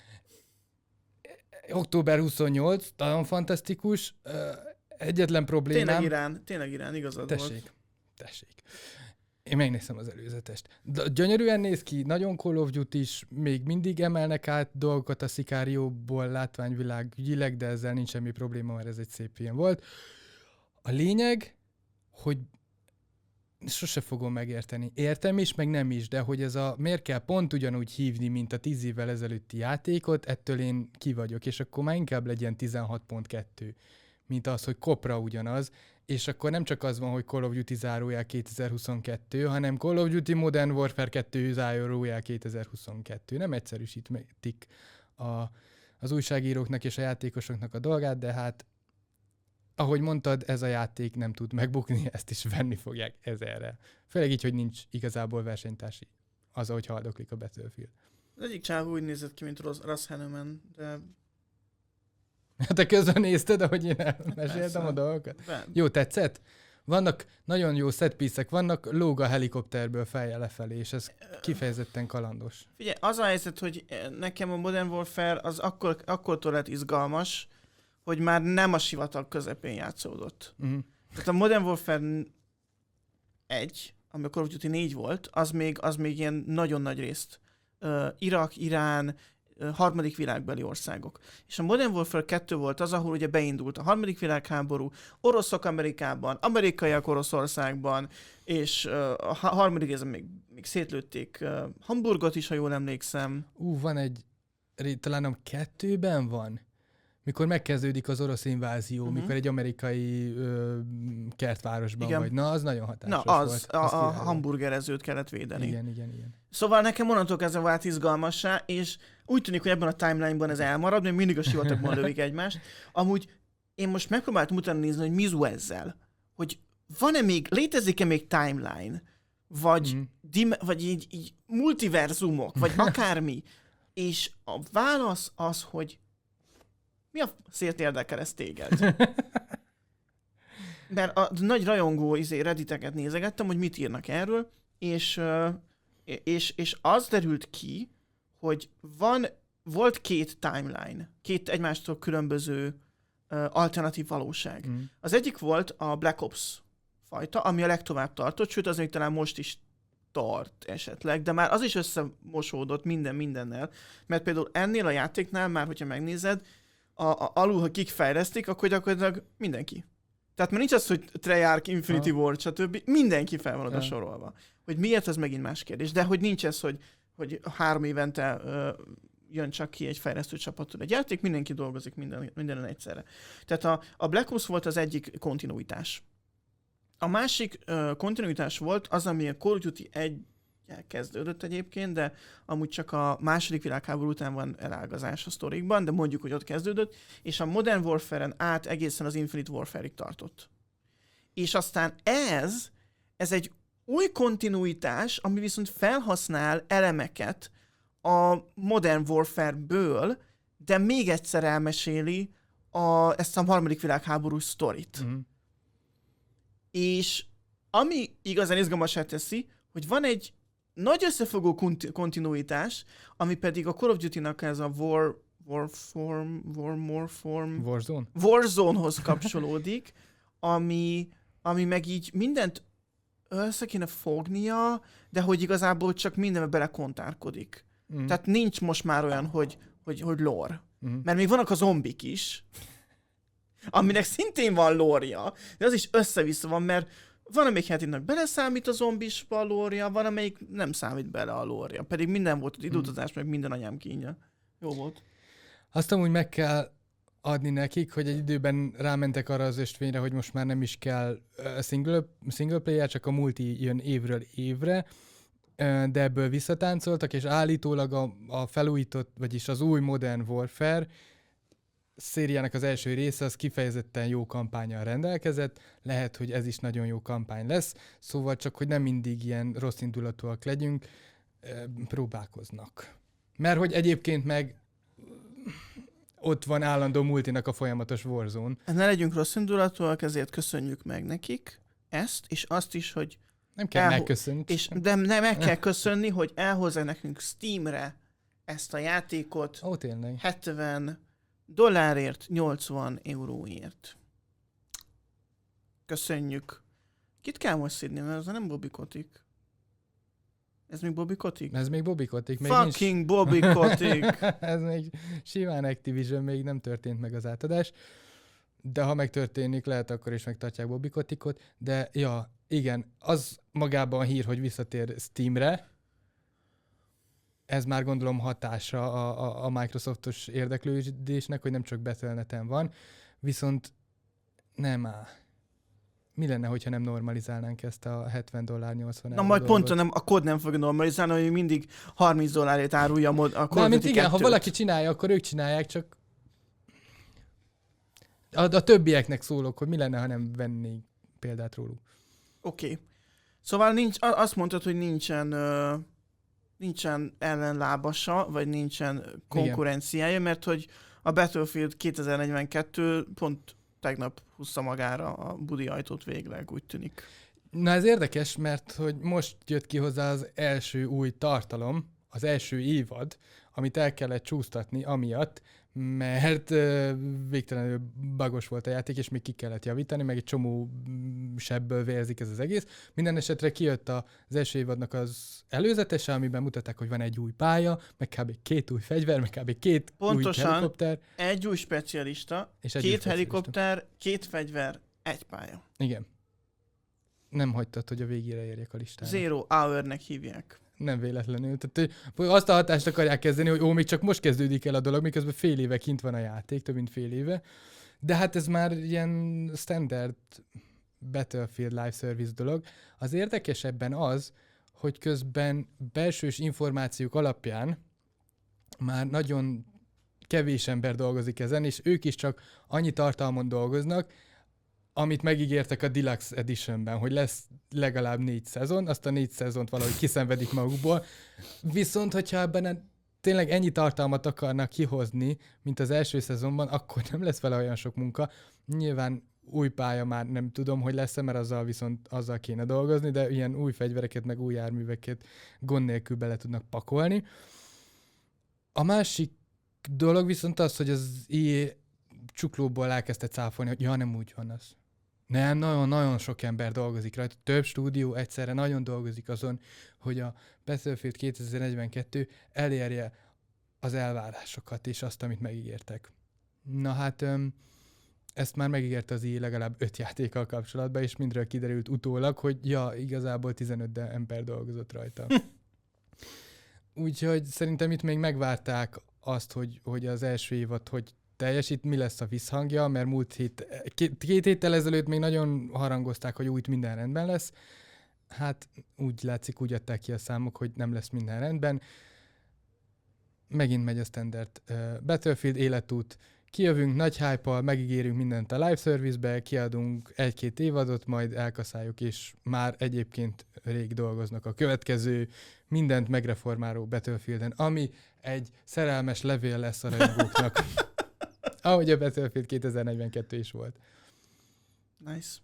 S2: október huszonnyolcadika, nagyon fantasztikus. Egyetlen problémám...
S1: Tényleg Irán, tényleg Irán, igazad
S2: tessék,
S1: volt.
S2: Tessék, Én megnézem az előzetest. De gyönyörűen néz ki, nagyon Call of Duty is, még mindig emelnek át dolgokat a Sicario-ból látványvilág ügyileg, de ezzel nincs semmi probléma, mert ez egy szép ilyen volt. A lényeg, hogy sose fogom megérteni. Értem is, meg nem is, de hogy ez a miért kell pont ugyanúgy hívni, mint a tíz évvel ezelőtti játékot, ettől én ki vagyok, és akkor már inkább legyen tizenhat pont kettő, mint az, hogy kopra ugyanaz, és akkor nem csak az van, hogy Call of Duty zárójel kétezer-huszonkettő, hanem Call of Duty Modern Warfare kettő zárójel kétezer-huszonkettő. Nem egyszerűsítik a, az újságíróknak és a játékosoknak a dolgát, de hát ahogy mondtad, ez a játék nem tud megbukni, ezt is venni fogják ezerre. Főleg így, hogy nincs igazából versenytársi az, ahogy haldoklik a Battlefield.
S1: Az egyik csávó úgy nézett ki, mint Russ Hanneman, de...
S2: Te közben nézted, ahogy én elmeséltem a dolgokat?
S1: Ben.
S2: Jó, tetszett? Vannak nagyon jó setpiece-ek, vannak lóg a helikopterből feljel lefelé, és ez kifejezetten kalandos.
S1: Figyelj, az a helyzet, hogy nekem a Modern Warfare az akkor, akkortól lett izgalmas, hogy már nem a sivatag közepén játszódott. Uh-huh. Tehát a Modern Warfare egy, ami a Call of Duty négy volt, az még, az még ilyen nagyon nagy részt. Uh, Irak, Irán, uh, harmadik világbeli országok. És a Modern Warfare kettő volt az, ahol ugye beindult a harmadik világháború, oroszok Amerikában, amerikaiak Oroszországban, és uh, a harmadik részben még, még szétlőtték uh, Hamburgot is, ha jól emlékszem.
S2: Ú, van egy, talán a kettőben van? Mikor megkezdődik az orosz invázió, uh-huh. mikor egy amerikai ö, kertvárosban igen. vagy. Na, az nagyon hatásos
S1: Na, az,
S2: volt.
S1: a, a hamburgerezőt kellett védeni.
S2: Igen, igen, igen.
S1: Szóval nekem onnantól kezdve vált izgalmassá, és úgy tűnik, hogy ebben a timeline-ban ez elmarad, mert mindig a sivatagban lövik egymást. Amúgy én most megpróbáltam utána nézni, hogy mizu ezzel. Hogy van-e még, létezik-e még timeline? Vagy, mm. dim- vagy így, így multiverzumok, vagy akármi. És a válasz az, hogy mi a szért érdekel ez téged? Mert a nagy rajongó izé, redditeket nézegettem, hogy mit írnak erről, és, és, és az derült ki, hogy van, volt két timeline, két egymástól különböző alternatív valóság. Mm. Az egyik volt a Black Ops fajta, ami a legtovább tartott, sőt az még talán most is tart esetleg, de már az is összemosódott minden mindennel, mert például ennél a játéknál már, hogyha megnézed, A, a, alul, ha kik fejlesztik, akkor gyakorlatilag mindenki. Tehát már nincs az, hogy Treyarch, Infinity ha. Ward, stb. Mindenki fel van oda sorolva. Hogy miért, ez megint más kérdés. De hogy nincs ez, hogy, hogy három évente ö, jön csak ki egy fejlesztő csapattól egy játék, mindenki dolgozik minden, mindenen egyszerre. Tehát a, a Black Ops volt az egyik kontinuitás. A másik ö, kontinuitás volt az, ami a Call of Duty egy kezdődött egyébként, de amúgy csak a második világháború után van elágazás a sztorikban, de mondjuk, hogy ott kezdődött, és a Modern Warfare-en át egészen az Infinite Warfare-ig tartott. És aztán ez, ez egy új kontinuitás, ami viszont felhasznál elemeket a Modern Warfare-ből, de még egyszer elmeséli a, ezt a harmadik világháború sztorit. Mm. És ami igazán izgalmasá teszi, hogy van egy nagy összefogó konti- kontinuitás, ami pedig a Call of Duty-nak ez a War, Warform, Warmorform,
S2: Warzone?
S1: Warzone-hoz kapcsolódik, ami, ami meg így mindent össze kéne fognia, de hogy igazából csak mindenbe belekontárkodik. Mm. Tehát nincs most már olyan, hogy, hogy, hogy lore. Mm. Mert még vannak a zombik is, aminek szintén van lore-ja, de az is össze-vissza van, mert van, amelyik játéknak beleszámít a zombis lore-ja, van, amelyik nem számít bele a lore-ja. Pedig minden volt az időutazás, mm. meg minden anyám kínja. Jó volt.
S2: Azt amúgy meg kell adni nekik, hogy egy időben rámentek arra az ösvényre, hogy most már nem is kell single, single player, csak a multi jön évről évre, de ebből visszatáncoltak, és állítólag a, a felújított, vagyis az új Modern Warfare szériának az első része az kifejezetten jó kampánnyal rendelkezett, lehet, hogy ez is nagyon jó kampány lesz, szóval csak, hogy nem mindig ilyen rossz indulatúak legyünk, próbálkoznak. Mert hogy egyébként meg ott van állandó multinak a folyamatos Warzone.
S1: Ne legyünk rossz indulatúak, ezért köszönjük meg nekik ezt, és azt is, hogy
S2: nem kell elho- megköszönni.
S1: És de nem meg kell köszönni, hogy elhozzák nekünk Steamre ezt a játékot.
S2: Ó, tényleg.
S1: hetven dollárért, nyolcvan euróért. Köszönjük. Kit kell most szidni, mert az nem Bobby Kotick. Ez még Bobby Kotick?
S2: Ez még Bobby Kotick. Még
S1: Fucking
S2: nincs...
S1: Bobby Kotick!
S2: Ez még simán Activision, még nem történt meg az átadás. De ha megtörténik, lehet akkor is megtartják Bobby Kotickot. De ja, igen, az magában a hír, hogy visszatér Steamre, ez már gondolom hatása a, a, a Microsoftos érdeklődésnek, hogy nem csak battle net en van, viszont nem áll. Mi lenne, hogyha nem normalizálnánk ezt a hetven dollár nyolcvan
S1: Na majd pont nem, a kód nem fog normalizálni, hogy mindig harminc dollárért árulja a, mod, a Call of Duty
S2: igen, ha valaki csinálja, akkor ők csinálják, csak a, a többieknek szólok, hogy mi lenne, ha nem vennénk példát róluk.
S1: Oké. Okay. Szóval nincs, azt mondtad, hogy nincsen, uh, nincsen ellenlábasa, vagy nincsen konkurenciája, igen. Mert hogy a Battlefield kétezer-negyvenkettő pont tegnap húzta magára a budi ajtót végleg, úgy tűnik.
S2: Na ez érdekes, mert hogy most jött ki hozzá az első új tartalom, az első évad, amit el kellett csúsztatni amiatt, mert uh, végtelenül bagos volt a játék, és még ki kellett javítani, meg egy csomó sebből vérzik ez az egész. Minden esetre kijött az első évadnak az előzetese, amiben mutatták, hogy van egy új pálya, meg kb. két új fegyver, meg kb. két
S1: Pontosan
S2: új helikopter.
S1: egy új specialista, és egy két új specialista. Helikopter, két fegyver, egy pálya.
S2: Igen. Nem hagytad, hogy a végére érjek a listára.
S1: Zero Hour-nek hívják.
S2: Nem véletlenül. Tehát azt a hatást akarják kezdeni, hogy ó, még csak most kezdődik el a dolog, miközben fél éve kint van a játék, több mint fél éve. De hát ez már ilyen standard Battlefield Live Service dolog. Az érdekesebben az, hogy közben belsős információk alapján már nagyon kevés ember dolgozik ezen, és ők is csak annyi tartalmon dolgoznak, amit megígértek a Deluxe Editionben, hogy lesz legalább négy szezon, azt a négy szezont valahogy kiszenvedik magukból. Viszont, hogyha ebben tényleg ennyi tartalmat akarnak kihozni, mint az első szezonban, akkor nem lesz vele olyan sok munka. Nyilván új pálya már nem tudom, hogy lesz-e, mert azzal viszont azzal kéne dolgozni, de ilyen új fegyvereket, meg új járműveket gond nélkül bele tudnak pakolni. A másik dolog viszont az, hogy az i á csuklóból elkezdte cáfolni, hogy ja, nem úgy van az. Nem, nagyon-nagyon sok ember dolgozik rajta, több stúdió egyszerre nagyon dolgozik azon, hogy a Battlefield kétezer-negyvenkettő elérje az elvárásokat és azt, amit megígértek. Na hát, öm, ezt már megígérte az i á legalább öt játékkal kapcsolatban, és mindről kiderült utólag, hogy ja, igazából tizenöt ember dolgozott rajta. Úgyhogy szerintem itt még megvárták azt, hogy, hogy az első évad, hogy teljesít, mi lesz a visszhangja, mert múlt hét, két, két héttel ezelőtt még nagyon harangozták, hogy úgy minden rendben lesz. Hát úgy látszik, úgy adták ki a számok, hogy nem lesz minden rendben. Megint megy a standard uh, Battlefield életút. Kijövünk nagy hype-al, megígérünk mindent a live service-be, kiadunk egy-két évadot, majd elkaszáljuk, és már egyébként rég dolgoznak a következő mindent megreformáló Battlefielden, ami egy szerelmes levél lesz a rajongóknak. Ahogy a Battlefield kétezer-negyvenkettő is volt.
S1: Nice.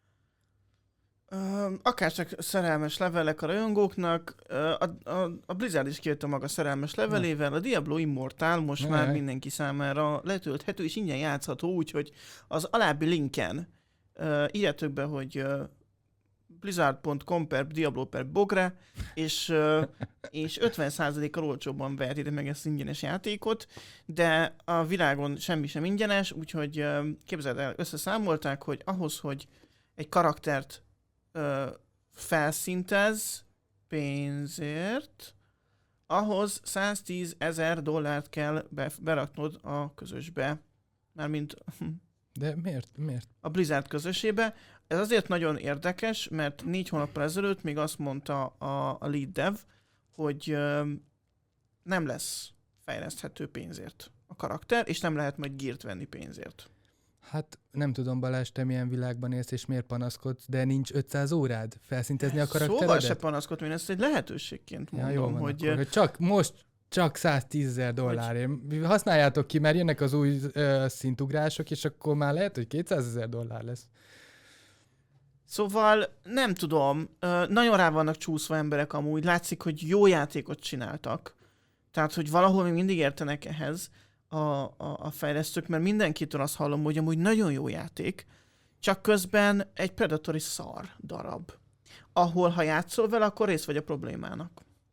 S1: Uh, akárcsak szerelmes levelek a rajongóknak, uh, a, a, a Blizzard is kijött a maga szerelmes levelével, a Diablo Immortal most ne, már ne. mindenki számára letölthető és ingyen játszható, úgyhogy az alábbi linken uh, írjátok be, hogy uh, blizzard pont com per Diablo per Bogre, és, uh, és ötven százalékkal olcsóbban vehetitek meg ezt az ingyenes játékot, de a világon semmi sem ingyenes, úgyhogy uh, képzeld el, összeszámolták, hogy ahhoz, hogy egy karaktert uh, felszintez pénzért, ahhoz száztízezer dollárt kell be, beraknod a közösbe. Mármint
S2: De miért? miért?
S1: a Blizzard közösébe. Ez azért nagyon érdekes, mert négy hónappal ezelőtt még azt mondta a, a lead dev, hogy ö, nem lesz fejleszthető pénzért a karakter, és nem lehet majd geart venni pénzért.
S2: Hát nem tudom, Balázs, te milyen világban élsz, és miért panaszkodsz, de nincs ötszáz órád felszintezni a karakteredet?
S1: Szóval se panaszkodom, én ezt egy lehetőségként mondom,
S2: ja, jó van,
S1: hogy...
S2: Akkor, hogy csak most csak száztízezer dollárért. Hogy... Használjátok ki, mert jönnek az új uh, szintugrások, és akkor már lehet, hogy kétszázezer dollár lesz.
S1: Szóval nem tudom, nagyon rá vannak csúszva emberek amúgy, látszik, hogy jó játékot csináltak. Tehát, hogy valahol még mindig értenek ehhez a, a, a fejlesztők, mert mindenkitől azt hallom, hogy amúgy nagyon jó játék, csak közben egy Predatory szar darab, ahol ha játszol vele, akkor rész vagy a problémának.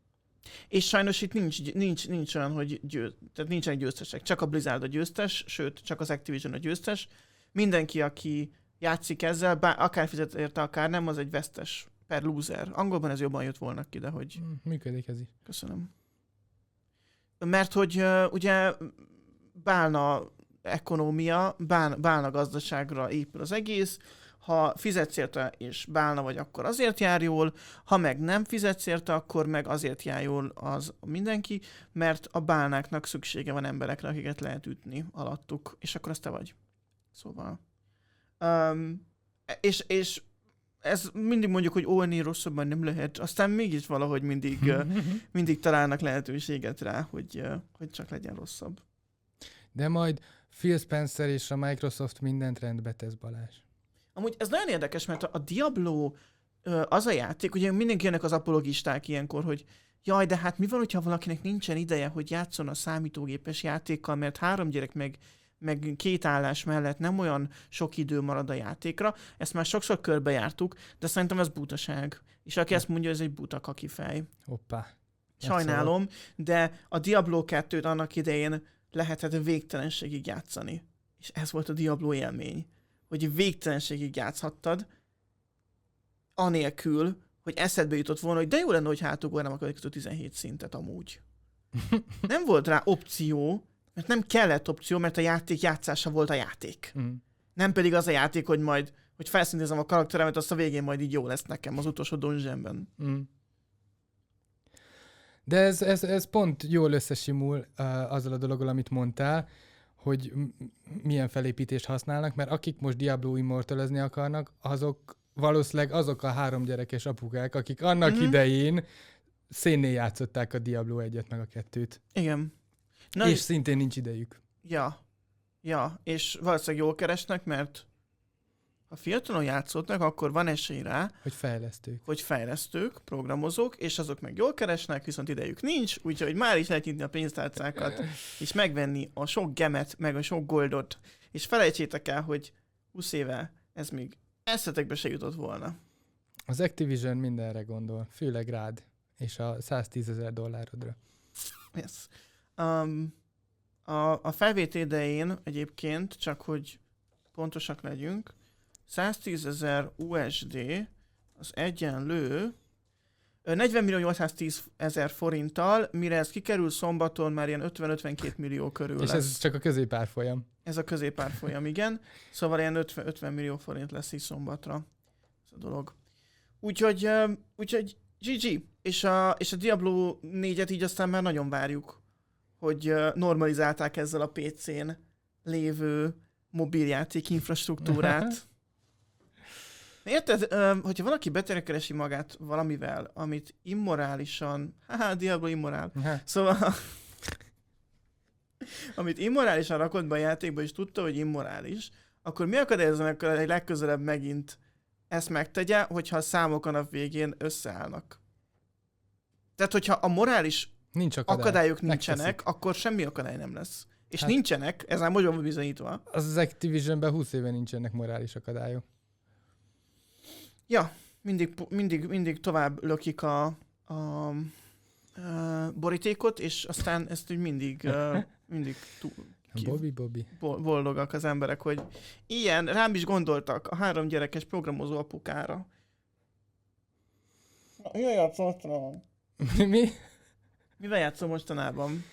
S1: És sajnos itt nincs, nincs, nincs olyan, hogy győ, tehát nincsenek győztesek. Csak a Blizzard a győztes, sőt, csak az Activision a győztes. Mindenki, aki játszik ezzel, bár akár fizet érte, akár nem, az egy vesztes per loser. Angolban ez jobban jött volna ki, de hogy...
S2: Működik ez is.
S1: Köszönöm. Mert hogy uh, ugye bálna ekonómia, bán, bálna gazdaságra épül az egész, ha fizetsz érte és bálna vagy, akkor azért jár jól, ha meg nem fizetsz érte, akkor meg azért jár jól az mindenki, mert a bálnáknak szüksége van emberekre, akiket lehet ütni alattuk, és akkor az te vagy. Szóval. Um, és, és ez mindig mondjuk, hogy ó, ennél rosszabban nem lehet, aztán mégis valahogy mindig, mindig találnak lehetőséget rá, hogy, hogy csak legyen rosszabb.
S2: De majd Phil Spencer és a Microsoft mindent rendbe tesz, Balázs.
S1: Amúgy ez nagyon érdekes, mert a Diablo az a játék, ugye mindenki jönnek az apologisták ilyenkor, hogy jaj, de hát mi van, hogyha valakinek nincsen ideje, hogy játszon a számítógépes játékkal, mert három gyerek meg, meg két állás mellett nem olyan sok idő marad a játékra. Ezt már sokszor körbejártuk, de szerintem ez butaság. És aki ezt mondja, ez egy buta kakifej.
S2: Hoppá.
S1: Sajnálom, de a Diablo kettőt annak idején lehetett végtelenségig játszani. És ez volt a Diablo élmény, hogy végtelenségig játszhattad, anélkül, hogy eszedbe jutott volna, hogy de jó lenne, hogy hátugornám a következő tizenhét szintet amúgy. Nem volt rá opció, mert nem kellett opció, mert a játék játszása volt a játék. Mm. Nem pedig az a játék, hogy majd, hogy felszintézem a karakteremet, azt a végén majd így jó lesz nekem az utolsó dungeonben. Mm.
S2: De ez, ez, ez pont jól összesimul uh, azzal a dologgal, amit mondtál, hogy m- milyen felépítést használnak, mert akik most Diablo Immortalizni akarnak, azok valószínűleg azok a három gyerekes apukák, akik annak mm-hmm. idején szénnél játszották a Diablo egyet meg a kettőt.
S1: Igen.
S2: Na, és szintén nincs idejük.
S1: Ja. Ja, és valószínűleg jól keresnek, mert ha fiatalon játszottak, akkor van esély rá,
S2: hogy fejlesztők.
S1: Hogy fejlesztők, programozók, és azok meg jól keresnek, viszont idejük nincs, úgyhogy már is lehet nyitni a pénztárcákat, és megvenni a sok gemet, meg a sok goldot, és felejtsétek el, hogy húsz éve ez még eszetekbe se jutott volna.
S2: Az Activision mindenre gondol, főleg rád, és a száztízezer dollárodra.
S1: Yes. Um, a, a felvét idején egyébként, csak hogy pontosak legyünk, száztízezer U S D az egyenlő negyven millió nyolcszáztíz ezer forinttal, mire ez kikerül szombaton, már ilyen ötven-ötvenkét millió körül
S2: és
S1: lesz.
S2: És ez csak a középárfolyam.
S1: Ez a középárfolyam, igen. Szóval ilyen ötven, ötven millió forint lesz így szombatra. Ez a dolog. Úgyhogy, úgyhogy gé gé. És a, és a Diablo négyet így aztán már nagyon várjuk, hogy normalizálták ezzel a pé cén lévő mobiljáték infrastruktúrát. Érted, hogyha valaki beterekeresi magát valamivel, amit immorálisan, haha, Diablo immorál, szóval amit immorálisan rakott be a játékba, és tudta, hogy immorális, akkor mi akadályozza meg, hogy legközelebb megint ezt megtegye, hogyha a számok a nap végén összeállnak. Tehát, hogyha a morális Nincs akadály. akadályok nincsenek, Megteszik. akkor semmi akadály nem lesz. És hát, nincsenek, ez már most van bizonyítva.
S2: Az az Activisionben húsz éve nincsenek morális akadályok.
S1: Ja, mindig, mindig, mindig tovább lökik a, a, a borítékot, és aztán ezt úgy mindig, uh, mindig túl,
S2: ki, Bobby, Bobby.
S1: boldogak az emberek, hogy ilyen, rám is gondoltak a három gyerekes programozó apukára. Mivel játszom mostanában?
S2: Mi?
S1: Mivel játszom mostanában?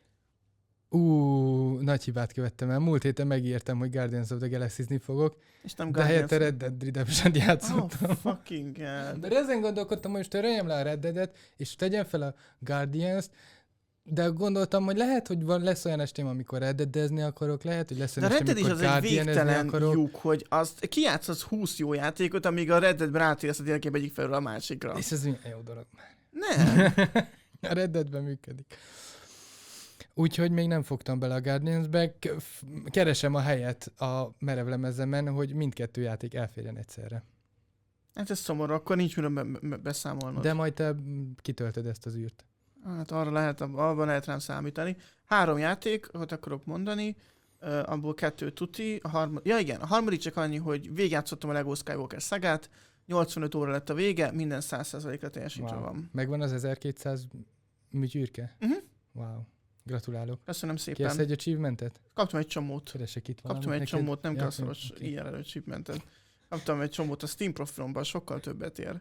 S2: Ú, nagy hibát követtem el. Múlt héten megírtam, hogy Guardians of the Galaxy-zni fogok, és nem de helyette Red Dead Redemption-t játszottam.
S1: Oh, fucking God.
S2: De ezen gondolkodtam, hogy most töröljem le a Red Dead-et, és tegyem fel a Guardians-t, de gondoltam, hogy lehet, hogy van, lesz olyan estém, amikor Red Dead-ezni akarok, lehet, hogy lesz olyan
S1: estém,
S2: amikor Guardian-ezni akarok.
S1: Lyuk, hogy azt kijátszhatsz húsz jó játékot, amíg a Red Dead-ben átérsz a térkép egyik felről a másikra.
S2: És ez milyen jó dolog már.
S1: Nem.
S2: A Red Dead-ben működik. Úgyhogy még nem fogtam bele a Guardians-be. Keresem a helyet a merevlemezemen, hogy mindkettő játék elférjen egyszerre.
S1: Hát ez szomorú, akkor nincs miről be- be- beszámolnod.
S2: De majd te kitöltöd ezt az űrt.
S1: Hát arra lehet, abban lehet rám számítani. Három játékot akarok mondani, uh, abból kettő tuti. A harmad... Ja igen, a harmadik csak annyi, hogy végigjátszottam a Lego Skywalker szagát, nyolcvanöt óra lett a vége, minden száz százalékra teljesítve
S2: wow.
S1: van.
S2: Megvan az ezerkétszáz Műtyürke?
S1: Uh-huh.
S2: Wow. Gratulálok.
S1: Köszönöm szépen.
S2: Kérsz egy achievementet?
S1: Kaptam egy csomót.
S2: Keresek itt
S1: Kaptam
S2: valamit
S1: egy
S2: neked?
S1: csomót, nem
S2: Ja,
S1: kell szoros
S2: oké.
S1: ilyen előtt achievementet. Kaptam egy csomót, a Steam profilomban sokkal többet ér.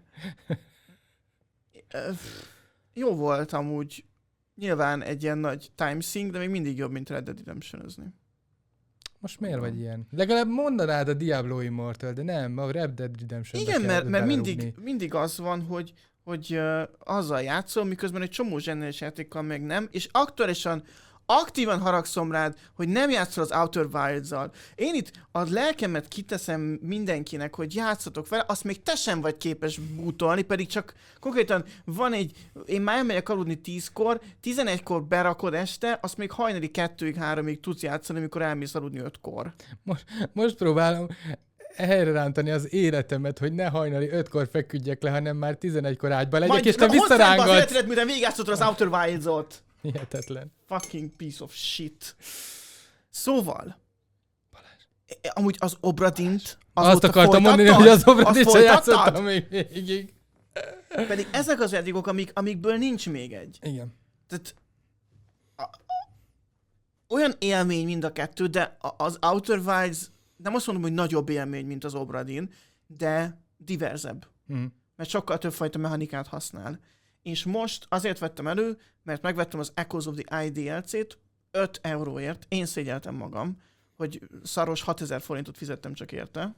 S1: Jó volt amúgy. Nyilván egy ilyen nagy time sink, de még mindig jobb, mint Red Dead Redemption-özni.
S2: Most miért vagy ilyen? Legalább mondanád a Diablo Immortal, de nem, a Red Dead Redemption-be
S1: Igen,
S2: kell
S1: mert, mert
S2: belerúgni.
S1: mindig, mindig az van, hogy, hogy uh, azzal játszol, miközben egy csomó zseniális játékkal meg nem, és aktuálisan aktívan haragszom rád, hogy nem játszol az Outer Wilds-zal. Én itt a lelkemet kiteszem mindenkinek, hogy játszatok vele, azt még te sem vagy képes bútolni, pedig csak konkrétan van egy, én már elmegyek aludni tízkor, tizenegykor berakod este, azt még hajnali kettőig, háromig tudsz játszani, amikor elmész aludni ötkor.
S2: Most, most próbálom helyre rántani az életemet, hogy ne hajnali ötkor feküdjek le, hanem már tizenegykor ágyba legyek,
S1: Majd,
S2: és te
S1: na, hozzád be az
S2: visszarángatsz.
S1: életedet, miután végigjátszotod az Outer Wilds-ot.
S2: Hihetetlen.
S1: Fucking piece of shit. Szóval, Balázs. Amúgy az Obradint
S2: Azt akartam mondani, hogy az Obradint se játszottam még végig.
S1: Pedig ezek az játékok, amik, amikből nincs még egy.
S2: Igen.
S1: Tehát a, a, olyan élmény mind a kettő, de a, az Outer Wilds nem azt mondom, hogy nagyobb élmény, mint az Obradin, de diverzebb.
S2: Mm.
S1: Mert sokkal több fajta mechanikát használ. És most azért vettem elő, mert megvettem az Echoes of the Eye dé el cét öt euróért. Én szégyeltem magam, hogy szaros hatezer forintot fizettem csak érte.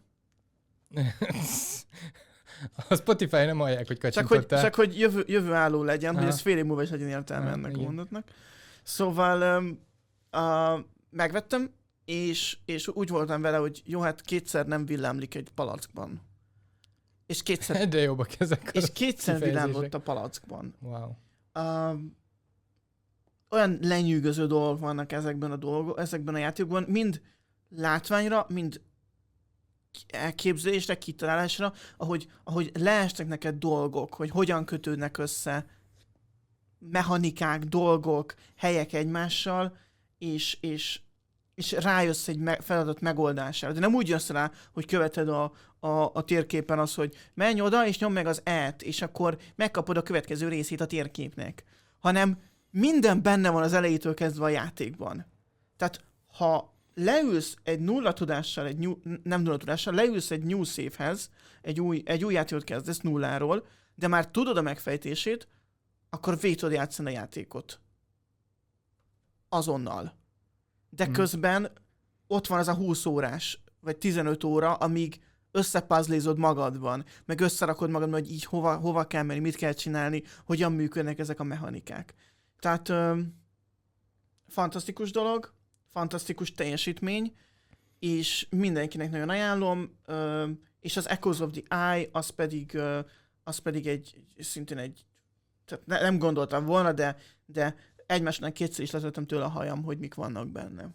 S2: A Spotify nem hallják, hogy
S1: Csak hogy,
S2: kacsintottál.
S1: csak hogy jövő, jövő álló legyen,
S2: Aha.
S1: hogy ez fél év múlva is legyen értelme
S2: Aha,
S1: ennek
S2: igen.
S1: a mondatnak. Szóval um, uh, megvettem, és, és úgy voltam vele, hogy jó, hát kétszer nem villámlik egy palackban. És kétszer,
S2: Egyre jobbak ezek
S1: és
S2: a
S1: kétszer
S2: kifejezések.
S1: villámlott a palackban.
S2: Wow.
S1: Uh, olyan lenyűgöző dolgok vannak ezekben a dolgok, ezekben a játékokban, mind látványra, mind elképzelésre, kitalálásra, ahogy, ahogy leestek neked dolgok, hogy hogyan kötődnek össze mechanikák, dolgok, helyek egymással, és, és, és rájössz egy me- feladat megoldására. De nem úgy jössz rá, hogy követed a, a, a térképen az, hogy menj oda, és nyomd meg az E-t, és akkor megkapod a következő részét a térképnek. Hanem minden benne van az elejétől kezdve a játékban. Tehát, ha leülsz egy nulla tudással, egy new, nem nulla tudással, leülsz egy new save-hez, egy új, egy új játékot kezdesz nulláról, de már tudod a megfejtését, akkor végig tudod játszani a játékot. Azonnal. De
S2: Mhm.
S1: közben ott van az a húsz órás, vagy tizenöt óra, amíg összepuzzlézod magadban, meg összerakod magadban, hogy így hova, hova kell menni, mit kell csinálni, hogyan működnek ezek a mechanikák. Tehát öm, fantasztikus dolog, fantasztikus teljesítmény, és mindenkinek nagyon ajánlom, öm, és az Echoes of the Eye, az pedig, ö, az pedig egy, szintén egy, tehát ne, nem gondoltam volna, de, de egymásnak kétszer is letöltöm tőle a hajam, hogy mik vannak benne.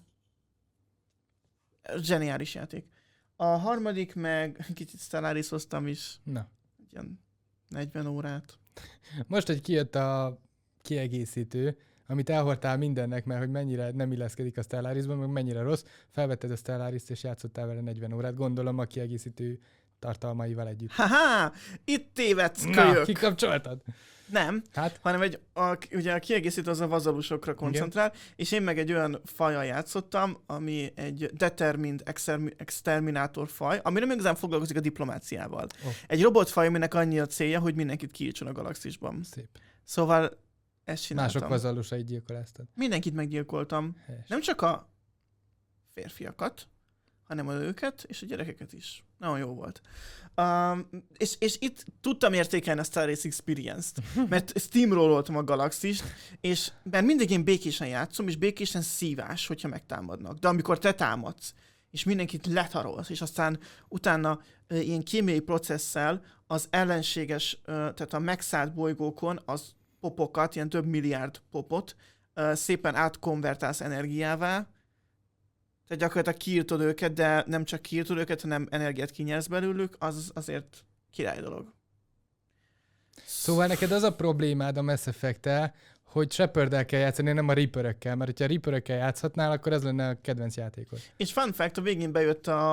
S1: Zseniális játék. A harmadik meg kicsit Stellaris-hoztam is,
S2: Na.
S1: ilyen negyven órát.
S2: Most, hogy kijött a kiegészítő, amit elhordtál mindennek, mert hogy mennyire nem illeszkedik a Stellarisban, meg mennyire rossz, felvetted a Stellaris-t és játszottál vele negyven órát, gondolom a kiegészítő tartalmaival együtt.
S1: Haha, itt tévedsz,
S2: Na,
S1: kölyök.
S2: kikapcsoltad?
S1: Nem,
S2: Hát,
S1: hanem egy, a, ugye a kiegészítő az a vazalusokra koncentrál, és én meg egy olyan fajjal játszottam, ami egy determined extermi- exterminator faj, ami nem igazán foglalkozik a diplomáciával.
S2: Oh.
S1: Egy robotfaj, aminek annyi a célja, hogy mindenkit kiírtson a galaxisban.
S2: szép.
S1: Szóval ezt csináltam.
S2: Mások vazalusait gyilkoláztad.
S1: Mindenkit meggyilkoltam.
S2: Helyes.
S1: Nem csak a férfiakat, hanem a nőket és a gyerekeket is. Nagyon jó volt. Um, és, és itt tudtam értékelni a Star Race Experience-t, mert steamrolloltam a galaxist, és mert mindig én békésen játszom, és békésen szívás, hogyha megtámadnak. De amikor te támadsz, és mindenkit letarolsz, és aztán utána uh, ilyen kémiai processzel az ellenséges, uh, tehát a megszállt bolygókon az popokat, ilyen több milliárd popot uh, szépen átkonvertálsz energiává, tehát gyakorlatilag kiírtod őket, de nem csak kiírtod őket, hanem energiát kinyersz belőlük, az azért király dolog.
S2: Szóval neked az a problémád a Mass Effect-tel, hogy Shepard-el kell játszani, nem a Reaper-ökkel, mert hogyha a Reaper-ökkel játszhatnál, akkor ez lenne a kedvenc játékod.
S1: És fun fact, a végén bejött a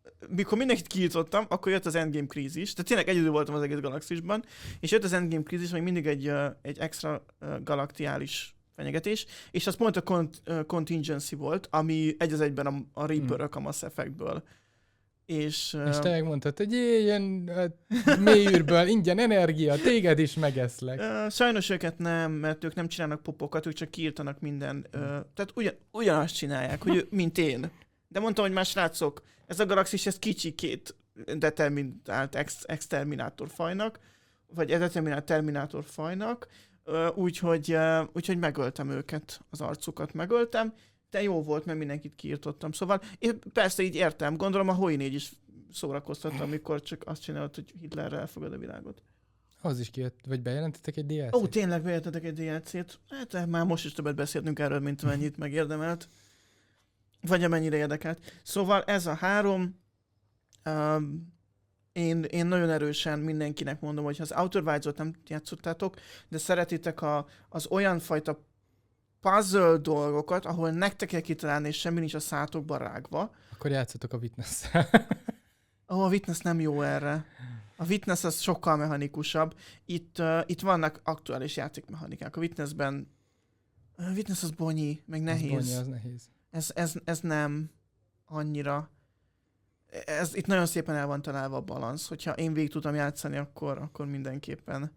S1: mikor mindenkit kiírtottam, akkor jött az Endgame krízis, tehát tényleg egyedül voltam az egész galaxisban, és jött az Endgame krízis, még mindig egy, egy extra galaktiális fenyegetés, és az pont a cont, uh, contingency volt, ami egy az egyben a, a Reaper-ök a Mass Effectből. És, uh,
S2: és te megmondtad, hogy jön a mélyűrből ingyen energia, téged is megeszlek.
S1: Uh, sajnos őket nem, mert ők nem csinálnak popokat, ők csak kiírtanak minden, uh, tehát ugyan, ugyanazt csinálják, hogy, mint én. De mondtam, hogy már srácok, ez a galaxis, ez kicsikét determinált ex- exterminátor fajnak, vagy determinált terminátor fajnak, úgyhogy uh, úgy, megöltem őket, az arcukat megöltem, de jó volt, mert mindenkit kiirtottam. Szóval én persze így értem, gondolom a Hoi négy is szórakoztatta, amikor csak azt csinált, hogy Hitlerre elfogad a világot.
S2: Az is kijött, vagy bejelentettek egy dé el cét?
S1: Ó, tényleg bejelentettek egy dé el cét. Hát már most is többet beszéltünk erről, mint mennyit megérdemelt. Vagy amennyire érdekelt. Szóval ez a három... Um, Én, én nagyon erősen mindenkinek mondom, hogy ha az Outer Wilds-ot nem játszottátok, de szeretitek a, az olyan fajta puzzle dolgokat, ahol nektek kell kitalálni, és semmi nincs a szátokba rágva.
S2: Akkor játszatok a Witness-szel.
S1: Ó, a Witness nem jó erre. A Witness az sokkal mechanikusabb. Itt, uh, itt vannak aktuális játékmechanikák. A Witnessben... A Witness az bonyi, meg nehéz.
S2: Az bonyi, az nehéz.
S1: Ez, ez, ez nem annyira... Ez, itt nagyon szépen el van találva a balansz. Hogyha én végig tudom játszani, akkor, akkor mindenképpen.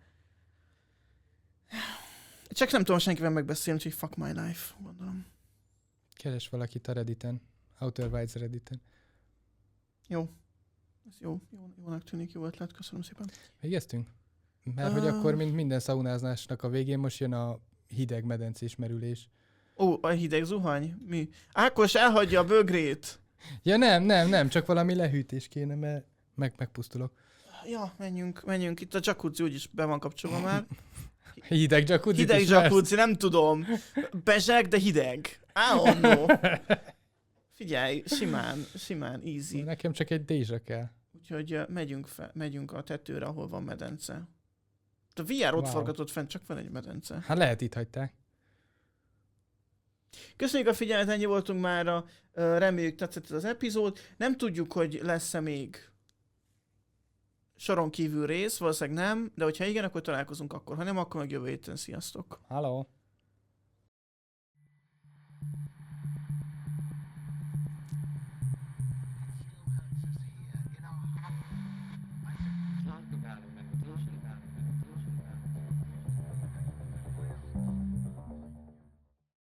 S1: Csak nem tudom senkivel megbeszélni, úgyhogy fuck my life, gondolom.
S2: Keres valakit a Redditen. Outer Wilds Redditen.
S1: Jó. Ez jó. jó. Jónak tűnik, jó ötlet. Köszönöm szépen.
S2: Végeztünk? Mert
S1: uh...
S2: hogy akkor, mint minden szaunázásnak a végén, most jön a hideg medencés merülés.
S1: Ó, a hideg zuhany? Mi? Ákos elhagyja a bögrét!
S2: Ja nem, nem, nem, csak valami lehűtés kéne, mert meg, megpusztulok.
S1: Ja, menjünk, menjünk. Itt a jacuzzi úgyis be van kapcsolva már.
S2: Hideg jacuzzi.
S1: Hideg jacuzzi, nem tudom. Bezseg, de hideg. Á, no. Figyelj, simán, simán, easy.
S2: Nekem csak egy dézsa kell.
S1: Úgyhogy uh, megyünk, fe, megyünk a tetőre, ahol van medence. A vé er ott
S2: Wow.
S1: forgatott fent, csak van egy medence.
S2: Hát lehet itt hagyták.
S1: Köszönjük a figyelmet, ennyi voltunk már, reméljük tetszett ez az epizód. Nem tudjuk, hogy lesz-e még soron kívül rész, valószínűleg nem, de hogyha igen, akkor találkozunk akkor. Ha nem, akkor meg jövő héten. Sziasztok!
S2: Halló!